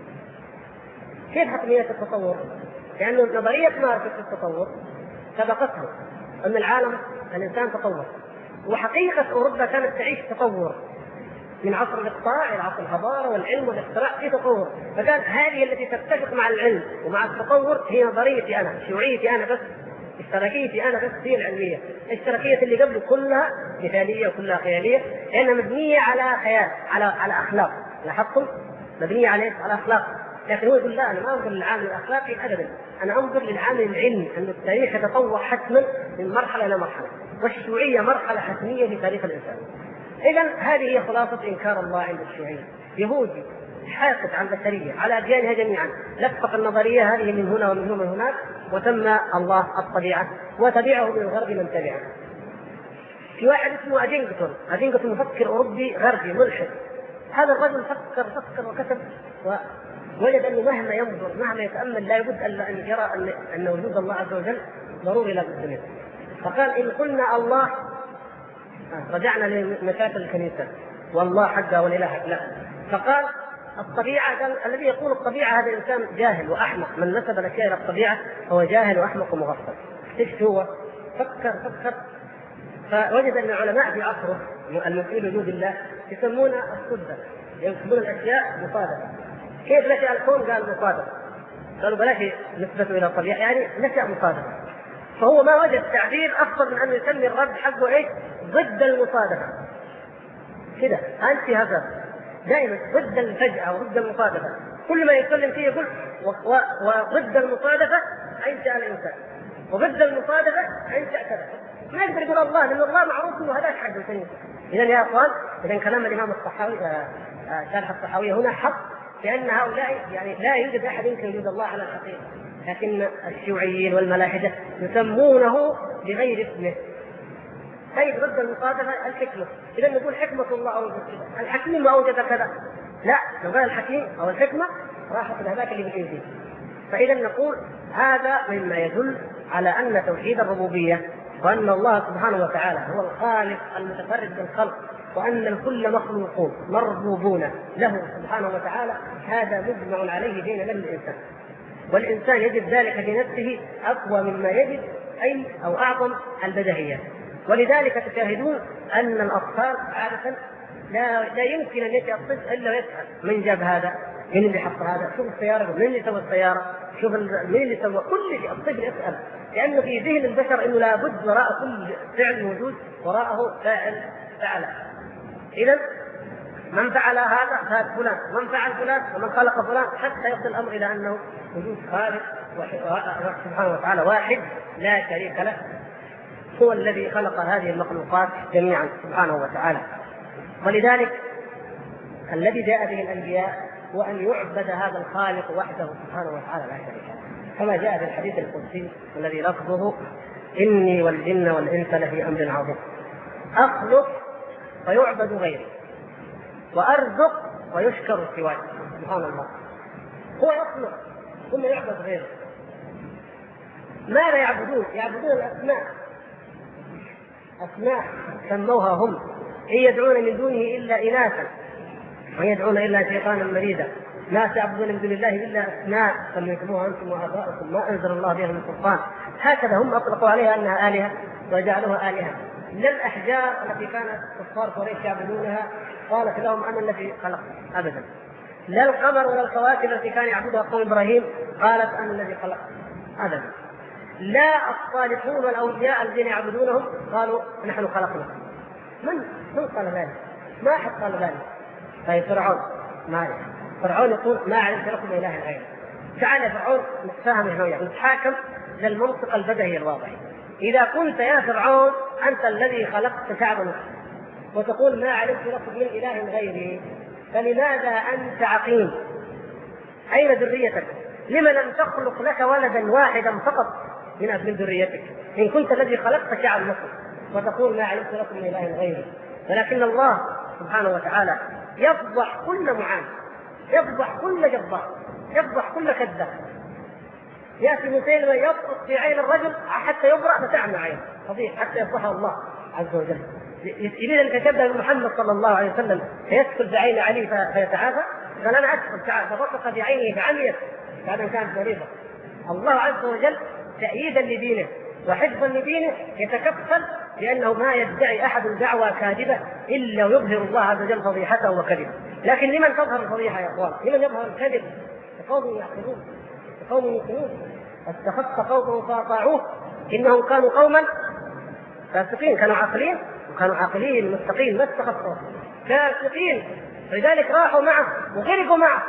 كيف حتميات التطور؟ لأن نظرية ماركس في التطور سبقته أن الإنسان تطور، وحقيقة أوروبا كانت تعيش تطور من عصر الإقطاع إلى عصر الحضارة والعلم والاختراع في تطور. فقال هذه التي تتفق مع العلم ومع التطور هي نظريتي أنا، شيوعيتي أنا بس، اشتراكيتي أنا بس هي العلمية. الاشتراكية اللي قبله كلها مثالية وكلها خيالية لأنها مبنية على خيال، على أخلاق. لاحظتم؟ مبنية على أخلاق. لكن هو يقول لا، أنا ما أنظر للعامل الأخلاقي أبدا، أنا أنظر للعامل العلمي، أن التاريخ يتطور حتما من مرحلة إلى مرحلة، والشيوعية مرحلة حتمية في تاريخ الإنسان. إذن هذه هي خلاصة إنكار الله عند الشيوعية. يهودي حاقد على البشرية على أديانها جميعا، لفق النظرية هذه من هنا ومن هنا ومن هناك، وسمى الله الطبيعة، وتبعه من الغرب من تبعه. في واحد اسمه أدينغتون مفكر أوروبي غربي ملحد. هذا الرجل فكر وكتب، ووجد أنه مهما ينظر مهما يتأمل لا يبد أن يرى أن وجود الله عز وجل ضروري لا بد منه. فقال إن قلنا الله رجعنا لمشاكل الكنيسة والله حقا والإله حق لا. فقال الطبيعة، الذي يقول الطبيعة هذا إنسان جاهل وأحمق، من نسب الأشياء إلى الطبيعة هو جاهل وأحمق ومغفل. إيش هو؟ فكر فوجد أن العلماء في عصره المؤمنين بوجود الله يسمون الصدفة، يسمون الأشياء مصادفة. كيف نشأ الكون؟ قال مصادفة. قالوا بلاش نسبته إلى الطبيعة، يعني نشأ مصادفة. فهو ما وجد تعبير أفضل من أن يسمي الرد حقه إيش؟ ضد المصادفة. كده أنت هذا دائما ضد الفجأة وضد المصادفة، كل ما يتكلم فيه يقول وضد المصادفة أنشأ الإنسان، وضد المصادفة أنشأ كذا. ما يقدر يقول الله، لأن الله معروف إنه هذاك حق الكنيسة. إذا يا أخوان، إذا كلام الإمام الطحاوي شارح الطحاوية هنا حق، لأن هؤلاء يعني لا يوجد أحد يمكن وجود الله على الحقيقة، لكن الشيوعيين والملاحدة يسمونه بغير اسمه. طيب ضد المصادفة الحكمة، إذا نقول حكمة الله أوجد كذا، الحكيم أوجد كذا. لا، لو قال الحكيم أو الحكمة راحت لهذاك اللي بيجي فيه. فإذا نقول هذا مما يدل على أن توحيد الربوبية، وأن الله سبحانه وتعالى هو الخالق المتفرد بالخلق، وأن الكل مخلوقون مربوبون له سبحانه وتعالى، هذا مجمع عليه بين الإنسان. والإنسان يجد ذلك في نفسه أقوى مما يجد أو أعظم البديهيات. ولذلك تشاهدون أن الأطفال عادة لا يمكن أن يأتي الطفل إلا ويسأل من جاب هذا؟ من اللي حط هذا؟ شوف السيارة، من اللي سوى السيارة؟ شوف من اللي سوى؟ كل شيء الطفل يسأل، لأنه في ذهن البشر أنه لابد وراء كل فعل موجود وراءه فاعل فعله. إذن من فعل هذا فلان، من فعل فلان، ومن خلق فلان، حتى يصل الأمر إلى أنه وجود خالق سبحانه وتعالى واحد لا شريك له، هو الذي خلق هذه المخلوقات جميعا سبحانه وتعالى. ولذلك الذي جاء به الأنبياء هو أن يعبد هذا الخالق وحده سبحانه وتعالى لا شريك له، كما جاء في الحديث القدسي الذي لفظه إني والجن والإنس لفي أمر عظيم، أخلق فيعبد غيري، وأرزق ويشكر سواي. سبحان الله، هو يخلق ثم يعبد غيره. ماذا يعبدون؟ يعبدون الأسماء، أسماء سموها هم، إن يدعون من دونه إلا إناثا ويدعون إلا شيطانا مريدا، لا تعبدون من دون الله إلا أسماء سميتموها أنتم وآباؤكم ما أنزل الله بها من سلطان. هكذا هم أطلقوا عليها أنها آلهة وجعلوها آلهة. لا الأحجار التي كانت كفار قريش يعبدونها قالت لهم أنا الذي خلقت أبدا. لا القمر ولا الكواكب التي كان يعبدها قوم إبراهيم قالت أنا الذي خلقت أبدا. لا الصالحون والأولياء الذين يعبدونهم قالوا نحن خلقنا. من قال ذلك؟ ما أحد قال ذلك. طيب فرعون يقول ما علمت لكم إله غيره. تعال يا فرعون نتفاهم شوية، نتحاكم للمنطق البدهي الواضح. إذا كنت يا فرعون أنت الذي خلقت شعبا وتقول ما علمت لكم من إله غيري، فلماذا أنت عقيم؟ أين ذريتك؟ لما لم تخلق لك ولدا واحدا فقط من ذريتك إن كنت الذي خلقت شعب مصر وتقول ما علمت لكم من إله غيري؟ ولكن الله سبحانه وتعالى يفضح كل معاند، يفضح كل جبار، يفضح كل كذاب. يأتي مسيلمة يبقى في عين الرجل حتى يبرأ فتعمى عينه فضيح حتى يفضحه الله عز وجل. يريد أن يتشبه بمحمد صلى الله عليه وسلم فيدخل بعين علي فيتعافى، قال أنا أدخل فبصق بعينه فعميت بعد أن كانت مريضة. الله عز وجل تأييدا لدينه وحفظا لدينه يتكفل لأنه ما يدعي أحد دعوى كاذبة إلا ويظهر الله عز وجل فضيحته وكذبه. لكن لمن تظهر الفضيحة يا أخوان؟ لمن يظهر الكذب؟ لقوم يعقلون، لقوم يوقنون. استخف قومه فأطاعوه إنهم كانوا قوما فاسقين، كانوا عاقلين وكانوا عاقلين مستقيم، ما استخفوا فاسقين، لذلك راحوا معه وغرقوا معه.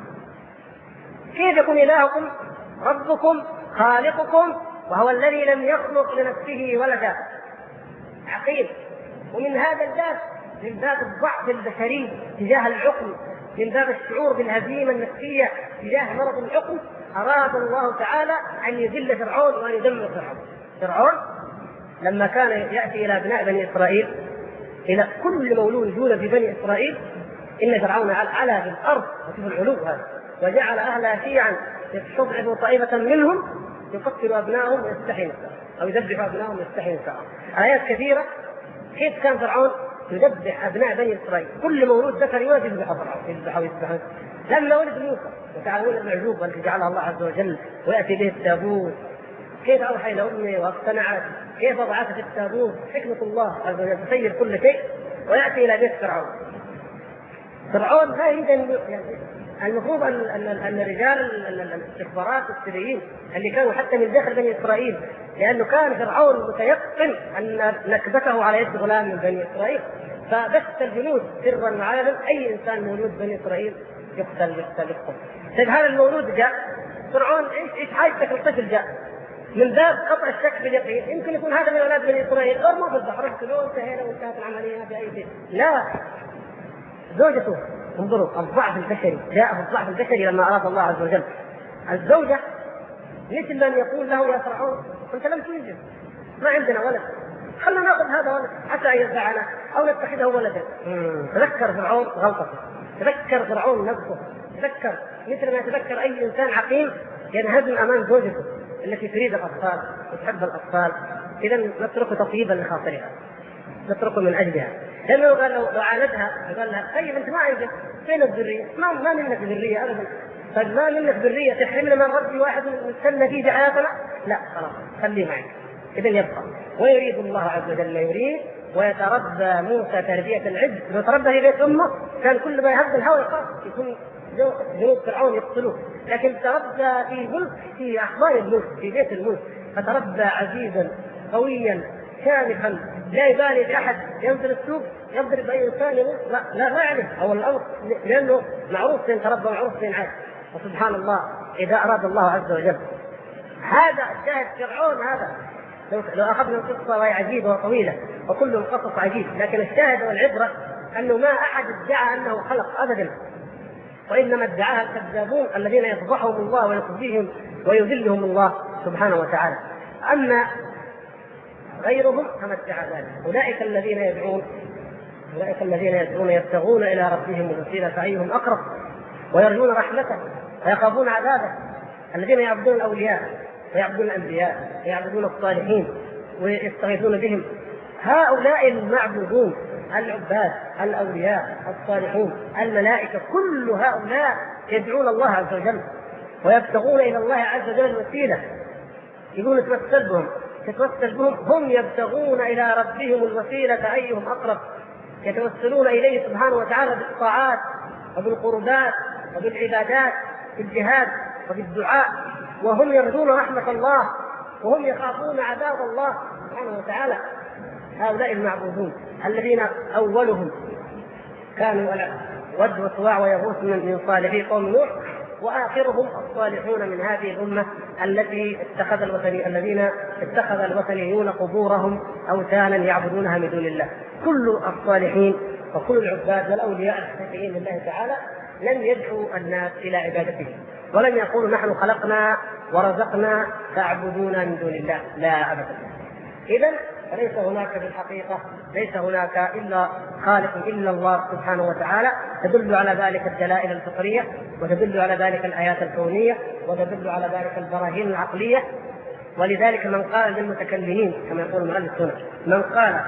كيف يكون إلهكم ربكم خالقكم وهو الذي لم يخلق لنفسه ولدا؟ عقيم. ومن هذا الباب من باب الضعف البشري تجاه العقل، من باب الشعور بالهزيمة النفسية تجاه مرض العقل، أراد الله تعالى أن يذل فرعون وأن يدمر فرعون. فرعون لما كان يأتي إلى أبناء بني إسرائيل، إلى كل مولود يولد في بني إسرائيل، إن فرعون علا في الأرض، وشوف العلو هذا، وجعل أهلها شيعا يستضعف طائفة منهم يقتل أبنائهم ويستحيي نساءهم، أو يذبح أبنائهم ويستحيي نساءهم. آيات كثيرة كيف كان فرعون يذبح أبناء بني إسرائيل، كل مولود ذكر يولد يذبح فرعون، يذبح. لما ولد موسى وتعالون المعجوبة التي جعلها الله عز وجل ويأتي به التابوت، كيف أوحى إلى أمه واقتنعت، كيف وضعت في التابوت، حكمة الله عز وجل تسير كل شيء، ويأتي إلى بيت فرعون. فرعون ما يريد المفروض أن رجال الاستخبارات السريين اللي كانوا حتى من داخل بني إسرائيل، لأنه كان فرعون متيقن أن نكبته على يد غلام من بني إسرائيل، فبث الجنود سرا وعلنا أي إنسان مولود بني إسرائيل يقتل. طيب هذا المولود جاء فرعون، إيش حاجتك الطفل جاء؟ من باب قطع الشك باليقين، يمكن يكون هذا من أولاد بني إسرائيل، ارموا في البحر اقتلوه انتهينا وانتهت العملية بأي شيء. لا، زوجته، انظروا الضعف البشري، جاءه الضعف البشري لما أراد الله عز وجل. الزوجة مثل من يقول له يا فرعون أنت لم تنجز، ما عندنا ولد، خلنا نأخذ هذا ولد حتى ينفعنا أو نتخذه ولدا. تذكر فرعون غلطته، تذكر فرعون نفسه، تذكر مثل ما يتذكر أي إنسان عقيم ينهزم أمام زوجته التي تريد الأطفال وتحب الأطفال. إذا نترك تطيبا لخاطرها، نترك من أجلها. لأنه قال لو عالجها قال لها طيب أنت ما عندك، فين الذرية؟ ما منك ذرية أبدا. طيب ما منك ذرية تحرمنا من ربي واحد نستنى فيه بحياتنا؟ لا خلاص خليه معي. إذا يبقى ويريد الله عز وجل يريد ويتربى موسى تربية العبد. لو تربى في بيت أمه كان كل ما يهز الهوى يخاف يكون جنود فرعون يقتلوه، لكن تربى في ملك، في أحضان الملك، في بيت الملك، فتربى عزيزا قويا شامخا لا يبالي بأحد ينزل السوق يضرب أي إنسان يموت، لا ما يعرف أو الأمر، لأنه معروف فين تربى معروف فين عاش. وسبحان الله إذا أراد الله عز وجل. هذا الشاهد فرعون هذا لو أخذنا القصة وهي عجيبة وطويلة وكل القصص عجيب، لكن الشاهد والعبرة أنه ما أحد ادعى أنه خلق أبدا، وإنما ادعاها الكذابون الذين يفضحهم الله ويخزيهم ويذلهم الله سبحانه وتعالى. أما غيرهم فما ادعى ذلك. أولئك الذين يدعون يبتغون إلى ربهم الوسيلة أيهم أقرب ويرجون رحمته ويخافون عذابه. الذين يعبدون الأولياء ويعبدون الأنبياء ويعبدون الصالحين ويستغيثون بهم، هؤلاء المعبودون العباد الأولياء الصالحون الملائكة، كل هؤلاء يدعون الله عز وجل ويبتغون إلى الله عز وجل الوسيلة. يقولون تتوسل بهم، هم يبتغون إلى ربهم الوسيلة أيهم أقرب، يتوسلون إليه سبحانه وتعالى بالطاعات وبالقربات وبالعبادات، بالجهاد وبالدعاء، وهم يرجون رحمة الله وهم يخافون عذاب الله سبحانه وتعالى. هؤلاء المعبودون الذين أولهم كانوا ود وسواع ويغوث من صالحي قوم نوح، وآخرهم الصالحون من هذه الأمة الذين اتخذ الوثنيون قبورهم أوثانا يعبدونها من دون الله. كل الصالحين وكل العباد والأولياء الحقيقيين لله تعالى لم يدعوا الناس إلى عبادته، ولم يقولوا نحن خلقنا ورزقنا فاعبدونا من دون الله، لا أبدا. إذن ليس هناك في الحقيقة ليس هناك إلا خالق إلا الله سبحانه وتعالى. تدل على ذلك الدلائل الفطرية، وتدل على ذلك الآيات الكونية، وتدل على ذلك البراهين العقلية. ولذلك من قال للمتكلمين كما يقول المؤلف هنا، من قال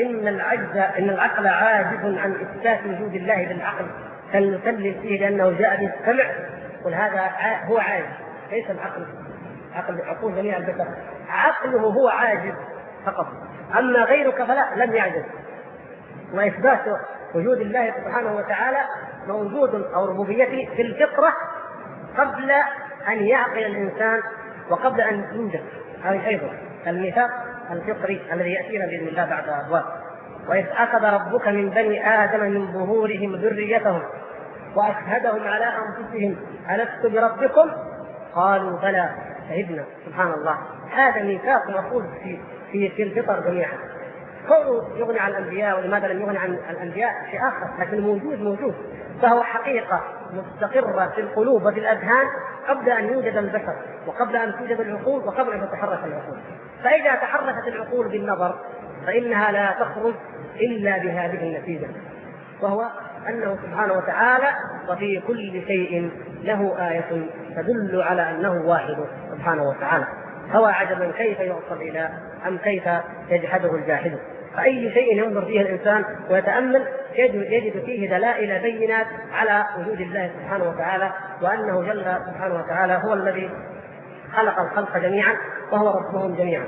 إن العقل عاجز عن إثبات وجود الله بالعقل فلنسلم فيه لأنه جاء به السمع، قل هذا هو عاجز، ليس العقل عقول جميع البشر، عقله هو عاجز فقط، أما غيرك فلا، لم يعجز. وإثبات وجود الله سبحانه وتعالى موجود أو ربوبيته في الفطرة قبل أن يعقل الإنسان وقبل أن يوجد. هذه أيضا الميثاق الفطري الذي يأتينا بإذن الله بعد أبواب. وإذ أخذ ربك من بني آدم من ظهورهم ذريتهم وأشهدهم على أنفسهم ألست بربكم قالوا بلى شهدنا. سبحان الله، هذا ميثاق مأخوذ في الفطر جميعا. كونه يغني عن الأنبياء ولماذا لم يغني عن الأنبياء شيء آخر، لكن موجود، فهو حقيقة مستقرة في القلوب وفي الأذهان قبل أن يوجد البشر وقبل أن توجد العقول وقبل أن تتحرك العقول. فإذا تحركت العقول بالنظر فإنها لا تخرج إلا بهذه النتيجة، وهو أنه سبحانه وتعالى وفي كل شيء له آية تدل على أنه واحد سبحانه وتعالى. هو عجبا كيف يوصل إلى أم كيف يجحده الجاحد. فأي شيء ينظر فيه الإنسان ويتأمل يجد فيه دلائل بينات على وجود الله سبحانه وتعالى، وأنه جل سبحانه وتعالى هو الذي خلق الخلق جميعا وهو ربهم جميعا.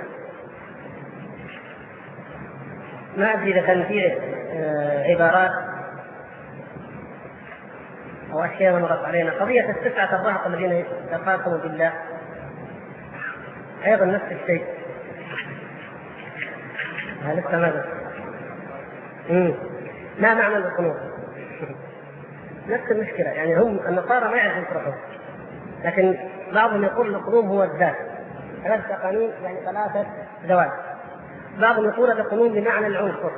ما أدري إذا كان فيه عبارات أو أشياء مرت علينا. قضية التسعة الرهط الذين يتقاسموا بالله أيضا نفس الشيء. لسه ماذا؟ ما معنى القنوط؟ نفس المشكلة، يعني هم النصارى ما يعرفون يشرحوا، لكن بعضهم يقول القنوط هو الذات، 3 قانون يعني 3 ذوات. بعضهم يقول القنوط بمعنى العنصر،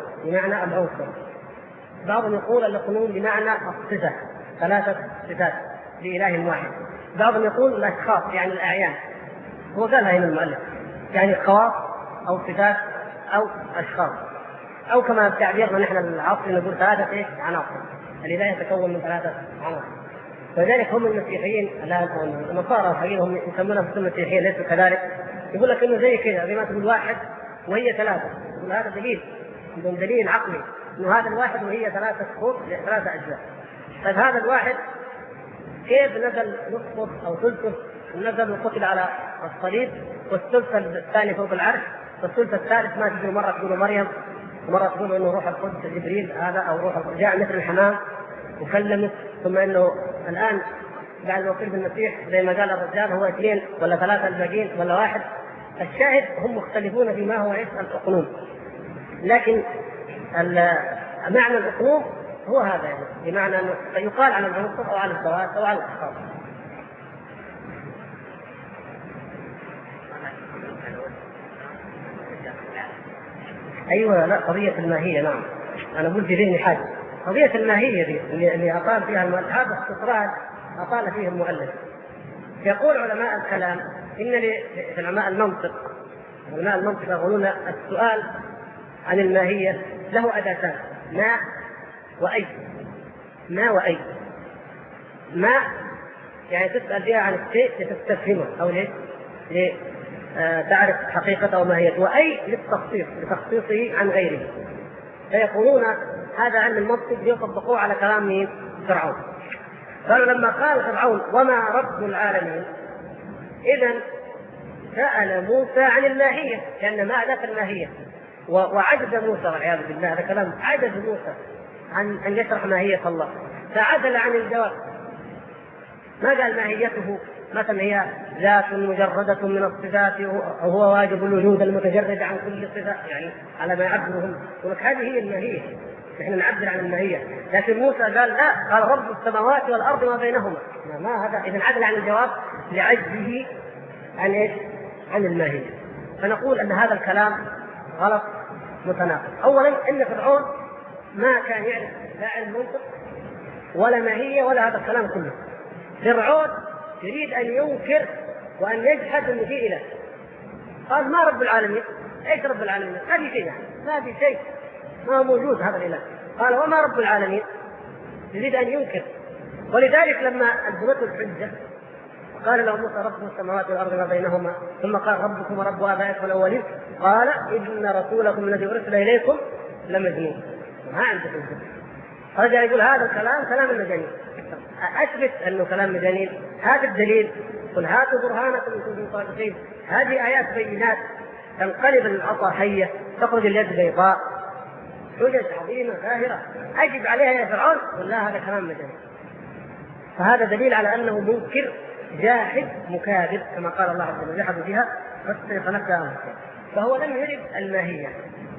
بعضهم يقول القنوط بمعنى الصفة، 3 صفات لإله واحد. بعضهم يقول الأشخاص يعني الأعيان، هو قالها هنا المؤلف، يعني خواص أو صفات أو أشخاص، أو كما تعبيرنا نحن العصر نقول 3 عناصر. الإله يتكون من 3 عناصر. فذلك هم المسيحيين الآن النصارى الحقيقة هم يسمونهم في المسيحيين ليسوا كذلك، يقول لك إنه زي كذا، زي ما تقول 1 وهي 3، يقول هذا دليل، عندهم دليل عقلي إنه هذا الواحد وهي 3 شقوق ل3 أجزاء. طيب هذا الواحد كيف نزل نصفه أو ثلثه؟ نزل وقتل على الصليب، والثلث الثاني فوق العرش، والثلث الثالث ما تقول مرة تقول مريم ومرة تقول إنه روح القدس جبريل هذا أو روح القدس جاء مثل الحمام وكلمه، ثم إنه الآن بعد الوصول بالمسيح زي ما قال الرجال هو 2 ولا 3 الباقين ولا 1. الشاهد هم مختلفون فيما هو الأقنوم، لكن معنى الأقنوم هو هذا، يعني بمعنى أنه يقال على العنصر أو على الذوات أو على الأشخاص. أيوة، لا قضية الماهية، نعم أنا أقول في ذهني حاجة، قضية الماهية دي اللي أطال فيها المؤلف، هذا استطراد أطال فيه المؤلف. يقول علماء الكلام إن علماء المنطق يقولون السؤال عن الماهية له أداتان، ما وأي. ما يعني تسأل فيها عن الشيء لتستفهمه أو تعرف حقيقته أو ماهيته، وأي لتخصيصه عن غيره. فيقولون هذا علم المنطق يطبقوه على كلام مين؟ فرعون. قالوا لما قال فرعون وما رب العالمين، إذن سأل موسى عن الماهية، لأن ما أداة الماهية، وعجز موسى والعياذ بالله، هذا كلام عجز موسى عن أن يشرح ماهية الله، فعدل عن الجواب. ما قال ماهيته مثلا هي ذات مجردة من الصفات وهو واجب الوجود المتجرد عن كل صفة، يعني على ما يعبرهم، ولك هذه هي الماهية، نحن نعبر عن الماهية. لكن موسى قال لا، قال رب السماوات والأرض ما بينهما. ما هذا؟ إذن عدل عن الجواب لعجزه عن إيش؟ عن الماهية. فنقول أن هذا الكلام غلط متناقض. أولا إن فرعون ما كان يعرف لا علم منطق ولا ماهية ولا هذا الكلام كله. فرعون يريد أن ينكر وأن يجحد أن في إله. قال ما رب العالمين؟ إيش رب العالمين؟ ما في شيء، ما في شيء، ما هو موجود هذا الإله. قال وما رب العالمين؟ يريد أن ينكر. ولذلك لما ألزمته الحجة قال له موسى رب السماوات والأرض ما بينهما، ثم قال ربكم ورب آبائكم الأولين، قال إن رسولكم الذي أرسل إليكم لمجنون. ما عنده حجة. رجع يقول هذا الكلام كلام المجانين. أثبت أنه كلام مجانين، هذا الدليل، قل هاتوا برهانكم إن كنتم صادقين. هذه آيات بينات، تنقلب العصا حية، تخرج اليد بيضاء، حجج عظيمة ظاهرة، أجب عليها يا فرعون، ولا هذا كلام مجانين. فهذا دليل على أنه منكر جاحد مكاذب، كما قال الله عز وجل جحدوا بها فاستيقنتها أنفسهم. فهو لم يرد الماهية،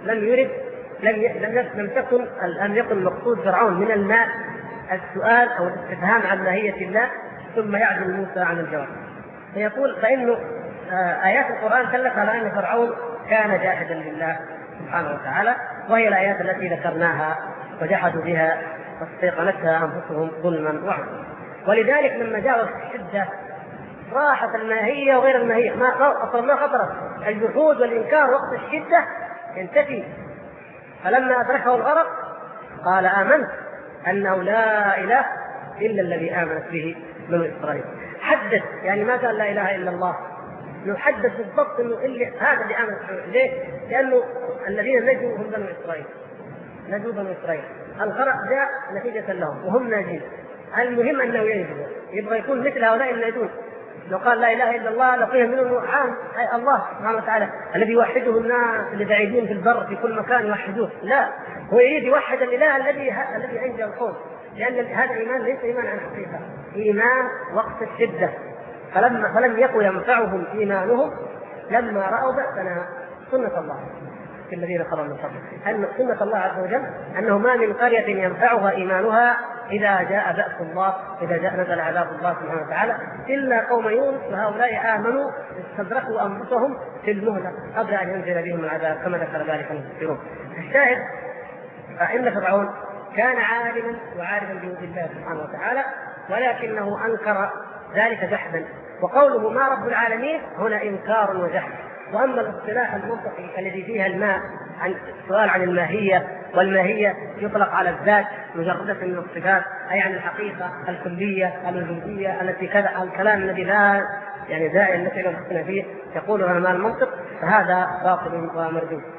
لم يكن المقصود فرعون من الماء السؤال أو الاستفهام عن ماهية الله، ثم يعدل موسى عن الجواب. فيقول فإنه آيات القرآن دلت على أن فرعون كان جاحدا لله سبحانه وتعالى، وهي الآيات التي ذكرناها وجحدوا بها واستيقنتها أنفسهم ظلما وعدوا. ولذلك لما جاءوا الشدة راحت الماهية وغير الماهية، ما خطرت. الجحود والإنكار وقت الشدة ينتفي. فلما أدركه الغرق قال آمنت أنه لا إله إلا الذي آمنت به بنو إسرائيل. حدث، يعني ما قال لا إله إلا الله، نحدث بالضبط انه هذا اللي امن. ليه؟ لانه الذين نجوا هم بنو اسرائيل، نجوا بنو اسرائيل، الغرق جاء نتيجه لهم وهم ناجين. المهم انه ينجو، يبغى يكون مثل هؤلاء الناجون. لو قال لا اله الا الله لقيهم منه عام الله سبحانه وتعالى الذي يوحده الناس اللي بعيدين في البر في كل مكان يوحدوه، لا، هو يريد يوحد الاله الذي انجى القوم، لان هذا الايمان ليس ايمان عن حقيقه، ايمان وقت الشده. فلم يكن ينفعهم إيمانهم لما رأوا بأسنا. سنة الله في الذين خلوا من قبل، أن سنة الله عز وجل أنه ما من قرية ينفعها إيمانها إذا جاء بأس الله، إذا جاء نزل عذاب الله سبحانه وتعالى، إلا قوم يونس، وهؤلاء آمنوا استدركوا أنفسهم في المهلة قبل أن ينزل بهم العذاب كما ذكر ذلك المفسرون. الشاهد فإن فرعون كان عالما وعارفا بوجود الله سبحانه وتعالى، ولكنه أنكر ذلك جحدا. وقوله ما رب العالمين هنا إنكار وجحد. وأما الاصطلاح المنطقي الذي فيها الماء عن السؤال عن الماهية، والماهية يطلق على الذات مجردة من الصفات، أي عن الحقيقة الكلية الوجودية التي كذا، الكلام الذي لا يعني داعي التي لا نحكم فيه يقول علماء المنطق، فهذا باطل ومردود.